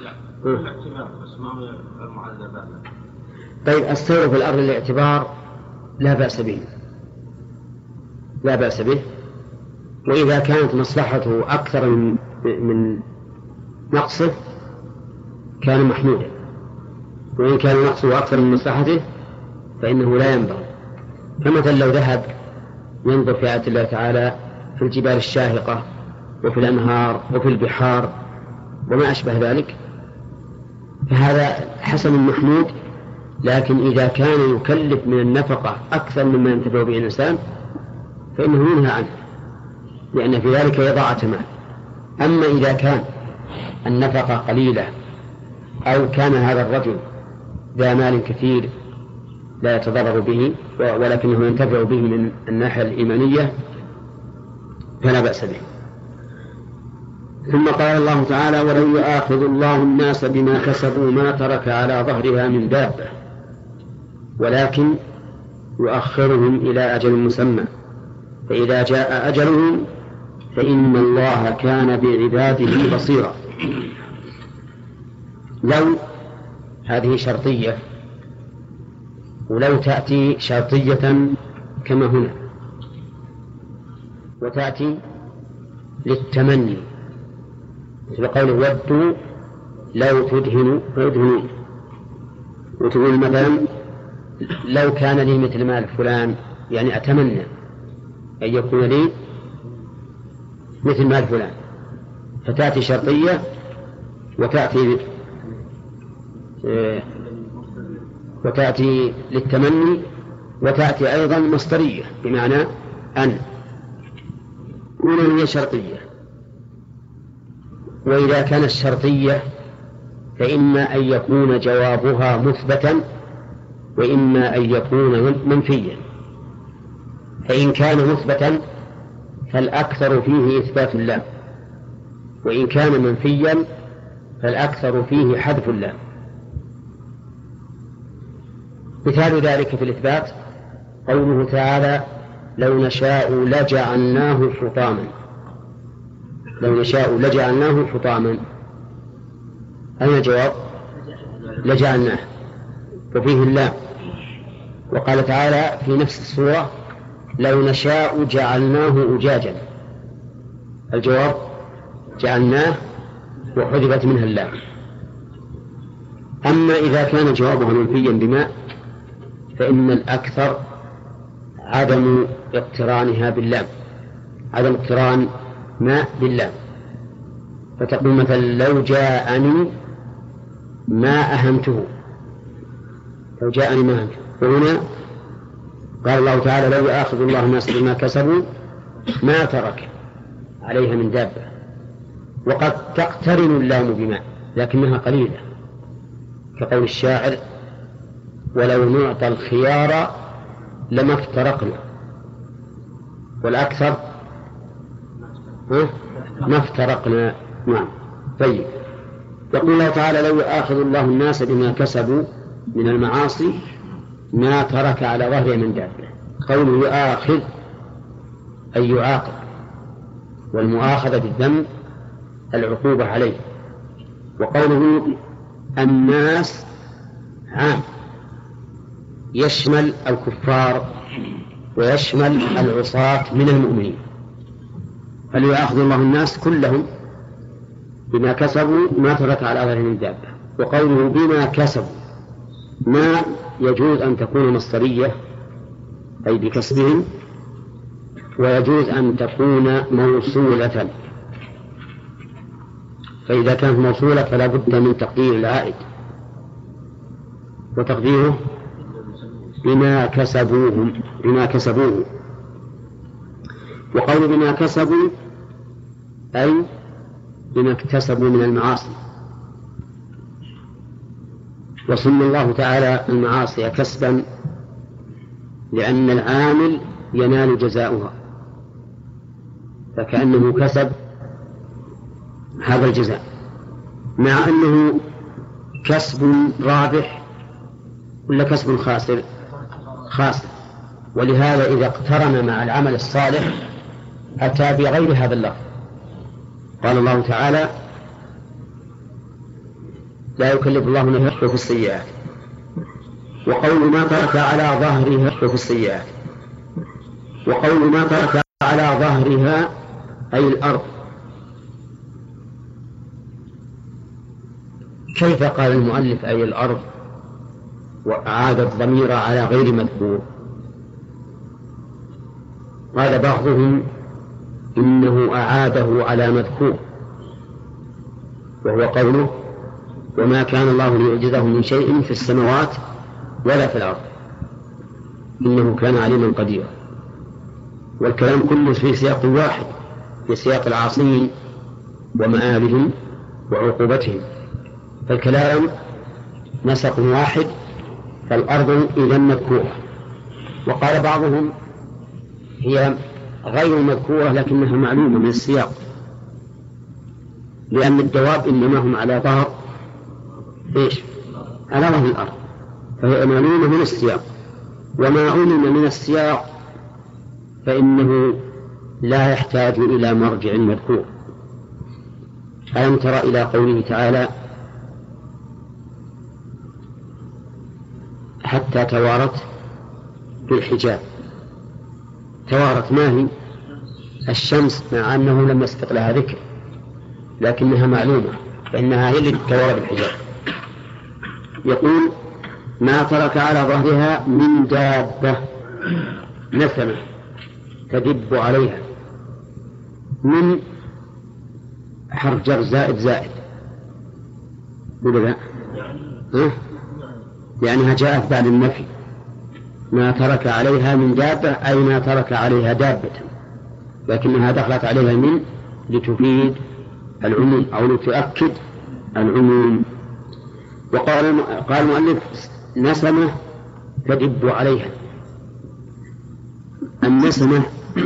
طيب، السير في الأرض للاعتبار لا بأس به، لا بأس به، وإذا كانت مصلحته أكثر من نقصه كان محمودا، وإن كان نقصه أكثر من مصلحته فإنه لا ينبغي. كمثل لو ذهب ينظر في آيات الله تعالى في الجبال الشاهقة وفي الأنهار وفي البحار وما أشبه ذلك، فهذا حسن محمود، لكن إذا كان يكلف من النفقة أكثر مما ينتفع به الإنسان فإنه ينهى عنه، لأن في ذلك إضاعة مال. أما إذا كان النفقة قليلة أو كان هذا الرجل ذا مال كثير لا يتضرر به ولكنه ينتفع به من الناحية الإيمانية فلا بأس به. ثم قال الله تعالى: ولو يؤاخذ الله الناس بما كسبوا ما ترك على ظهرها من دابة ولكن يؤخرهم إلى أجل مسمى فإذا جاء أجلهم فإن الله كان بعباده بصيرا. لو هذه شرطية، ولو تأتي شرطية كما هنا، وتأتي للتمني مثل قوله: ودوا لو تدهنوا فيدهنون. وتقول مثلا: لو كان لي مثل مال فلان، يعني أتمنى أن يكون لي مثل مال فلان، فتأتي شرطية وتأتي للتمني، وتأتي أيضا مصدرية بمعنى أن، وهي شرطية. وإذا كانت شرطية فإما أن يكون جوابها مثبتا وإما أن يكون منفيا. فإن كان مثبتا فالأكثر فيه إثبات اللام، وإن كان منفيا فالأكثر فيه حذف اللام. مثال ذلك في الإثبات قوله تعالى: لو نشاء لجعلناه حطاما. لو نشاء لجعلناه حطاما، أين الجواب؟ لجعلناه، وفيه اللام وقال تعالى في نفس السورة لو نشاء جعلناه أجاجا. الجواب جعلناه وحذفت منها اللام. أما إذا كان جوابه منفيا بماء فإن الأكثر عدم اقترانها باللام، عدم اقتران ماء باللام. فتقول مثلا لو جاءني ما أهمته، لو جاءني ما أهمته. وهنا قال الله تعالى لو يأخذ الله الناس بما كسبوا ما ترك عليها من دابة. وقد تقترن اللام بماء لكنها قليلة، كقول الشاعر ولو نعطى الخيار لما افترقنا، والأكثر ما افترقنا. نعم. طيب، يقول الله تعالى لو يأخذ الله الناس بما كسبوا من المعاصي ما ترك على ظهره من دابة. قوله يؤاخذ أي يعاقب، والمؤاخذة بالذنب العقوبة عليه. وقوله الناس عام يشمل الكفار ويشمل العصاة من المؤمنين، فليأخذ الله الناس كلهم بما كسبوا ما ترك على ظهره من دابة. وقوله بما كسبوا ما يجوز أن تكون مصدرية أي بكسبهم، ويجوز أن تكون موصولة، فإذا كانت موصولة فلا بد من تقدير العائد، وتقديره بما كسبوه. وقول بما كسبوا أي بما اكتسبوا من المعاصي. وسمى الله تعالى المعاصي كسبا لأن العامل ينال جزاؤها، فكأنه كسب هذا الجزاء، مع أنه كسب رابح ولا كسب خاسر؟ خاسر. ولهذا إذا اقترن مع العمل الصالح أتى بغير هذا اللفظ. قال الله تعالى لا يكلف الله نفسا في السيئات. وقول ما ترك على ظهرها في السيئات. وقول ما ترك على ظهرها أي الأرض. كيف قال المؤلف أي الأرض وأعاد الضمير على غير مذكور؟ قال بعضهم إنه أعاده على مذكور، وهو قوله وما كان الله ليعجزه من شيء في السماوات ولا في الأرض إنه كان عليما قديرا. والكلام كله في سياق واحد، في سياق العاصين ومآلهم وعقوبتهم، فالكلام نسق واحد، فالأرض إذن مذكورة. وقال بعضهم هي غير مذكورة لكنها معلومة من السياق، لأن الدواب إنما هم على ظهر على ظهر الأرض، فهي معلومة من السياق. وما علم من السياق فإنه لا يحتاج إلى مرجع مذكور. ألم تر إلى قوله تعالى حتى توارت بالحجاب. توارت ما هي؟ الشمس، مع أنه لم يسبق لها ذكر لكنها معلومة فإنها هي اللي توارت بالحجاب. يقول ما ترك على ظهرها من دابة نسمة تدب عليها. من حرف جر زائد ولا لا؟ لأنها جاءت بعد النفي. ما ترك عليها من دابة أي ما ترك عليها دابة، لكنها دخلت عليها من لتفيد العموم أو لتؤكد العموم. وقال المؤلف نسمة تدب عليها. النسمة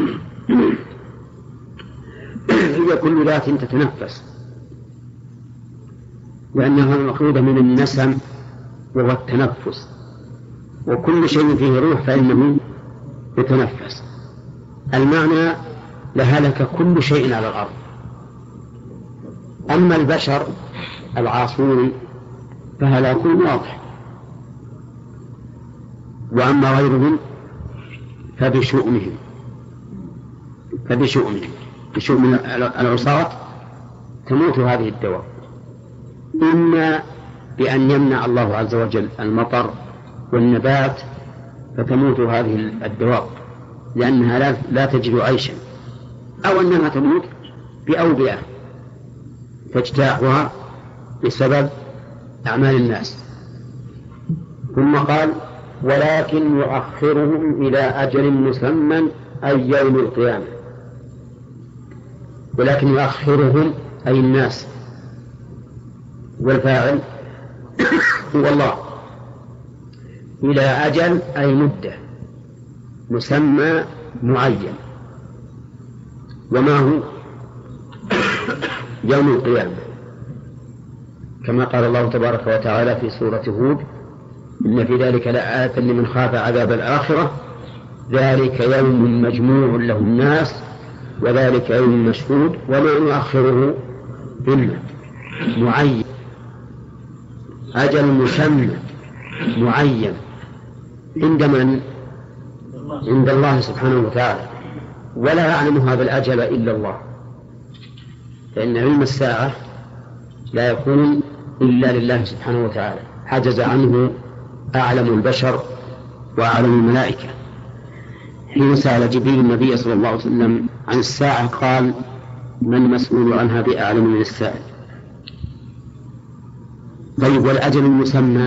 هي كل ذات تتنفس، لأنها مأخوذة من النسم وهو التنفس، وكل شيء فيه روح فإنه يتنفس. المعنى لهلك كل شيء على الأرض. أما البشر العاصون فهلاك واضح، وأما غيرهم بشؤم العصاة تموت هذه الدواب، إما بأن يمنع الله عز وجل المطر والنبات فتموت هذه الدواب لأنها لا تجد عيشا، أو أنها تموت بأوبئة تجتاحها بسبب أعمال الناس. ثم قال ولكن يؤخرهم إلى أجل مسمى أي يوم القيامة. ولكن يؤخرهم أي الناس، والفاعل هو الله، إلى أجل أي مدة مسمى معين، وما هو يوم القيامة، كما قال الله تبارك وتعالى في سورة هود إن في ذلك لآية لمن خاف عذاب الآخرة ذلك يوم مجموع له الناس وذلك يوم مشهود وما نؤخره إلا معين، أجل مسمى معين عند من؟ عند الله سبحانه وتعالى، ولا يعلم هذا الأجل إلا الله، فإن علم الساعة لا يكون إلا لله سبحانه وتعالى، حجز عنه أعلم البشر وأعلم الملائكة. حين سأل جبريل النبي صلى الله عليه وسلم عن الساعة قال من مسؤول عنها بأعلم من السائل. طيب والأجل المسمى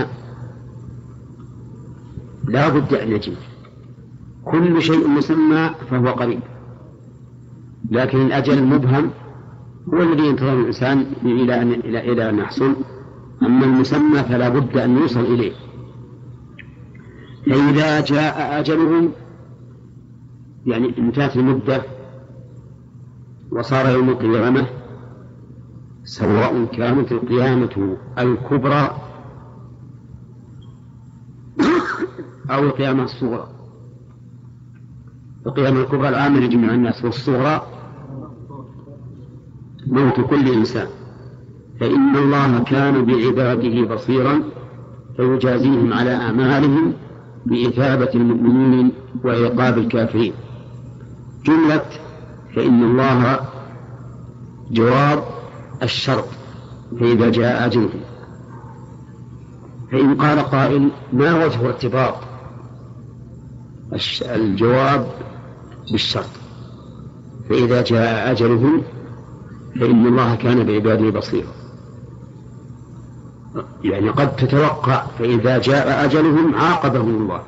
لا بد أن يجب، كل شيء مسمى فهو قريب، لكن الأجل المبهم هو الذي ينتظر الإنسان إلى أن يحصل، أما المسمى فلا بد أن يوصل إليه. فإذا جاء أجلهم يعني انتهت المدة وصار يوم القيامة سواء كانت القيامة الكبرى أو القيامة الصغرى. القيامة الكبرى العامة لجميع الناس، والصغرى موت كل إنسان، فإن الله كان بعباده بصيرا فيجازيهم على أعمالهم بإثابة المؤمنين وعقاب الكافرين. جملة فإن الله جواب الشرط فإذا جاء أجله. فإن قال قائل ما وجه ارتباط الجواب بالشرط فإذا جاء أجلهم فإن الله كان بعباده بصيرا؟ يعني قد تتوقع فإذا جاء أجلهم عاقبهم الله،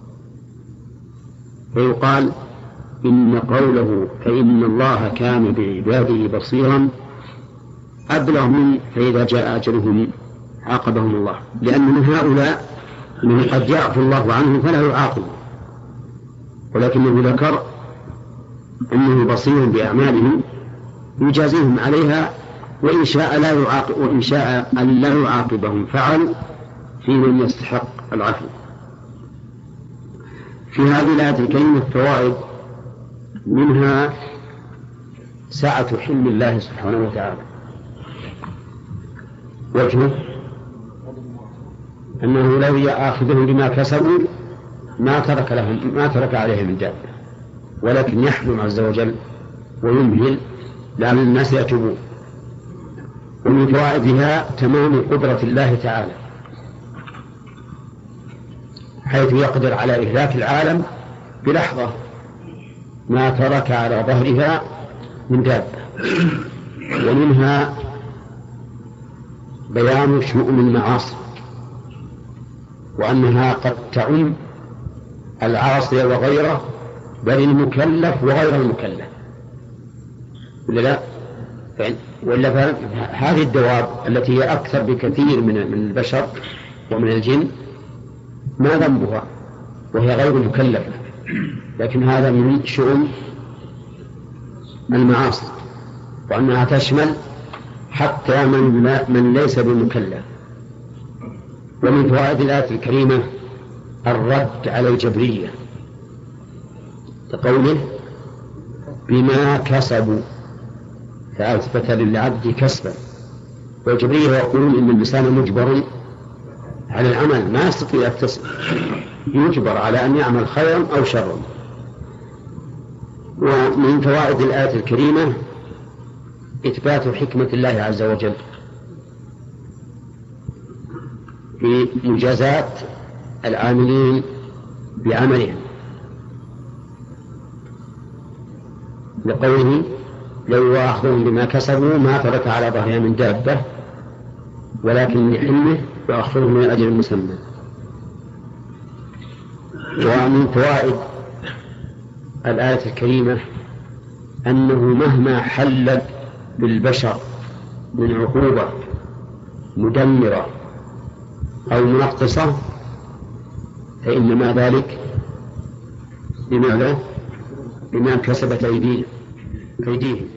فيقال إن قوله فإن الله كان بعباده بصيرا أبلغ من فإذا جاء أجلهم عاقبهم الله، لأن من هؤلاء من قد يعفو الله عنه فلا يعاقب، ولكنه ذكر أنه بصير بأعمالهم يجازيهم عليها، وإن شاء لا يعاقب، وإن شاء أن لا يعاقبهم فعل في من يستحق العفو. في هذه الآية الكريمة فوائد، منها سعة حلم الله سبحانه وتعالى، وجهه أنه لو يأخذهم بما كسبوا ما ترك عليهم من دابة، ولكن يحلم عز وجل ويمهل لأن الناس يتوبون. ومن فوائدها تمام قدرة الله تعالى حيث يقدر على إهلاك العالم بلحظة ما ترك على ظهرها من دابة. ومنها بيان شؤم المعاصي وأنها قد تعم العاصي وغيره، بل المكلف وغير المكلف، ولا هذه الدواب التي هي أكثر بكثير من البشر ومن الجن ما ذنبها وهي غير مكلفة، لكن هذا من شؤم المعاصي، وأنها تشمل حتى من ليس بمكلف. ومن فوائد الآية الكريمة الرد على الجبرية كقوله بما كسبوا، فأثبت للعبد كسبا، والجبرية يقولون إن الإنسان مجبر على العمل ما يستطيع يكتسب، يجبر على أن يعمل خيرا أو شرا. ومن فوائد الآية الكريمة إثبات حكمة الله عز وجل في مجازات العاملين بعملهم، لقوله لو يؤاخذهم بما كسبوا ما ترك على ظهرها من دابة ولكن لحلمه يؤخرهم من أجل مسمى. ومن فوائد الآية الكريمة أنه مهما حل بالبشر من عقوبة مدمرة أو منقصة فإنما ذلك بما كسبت أيديهم.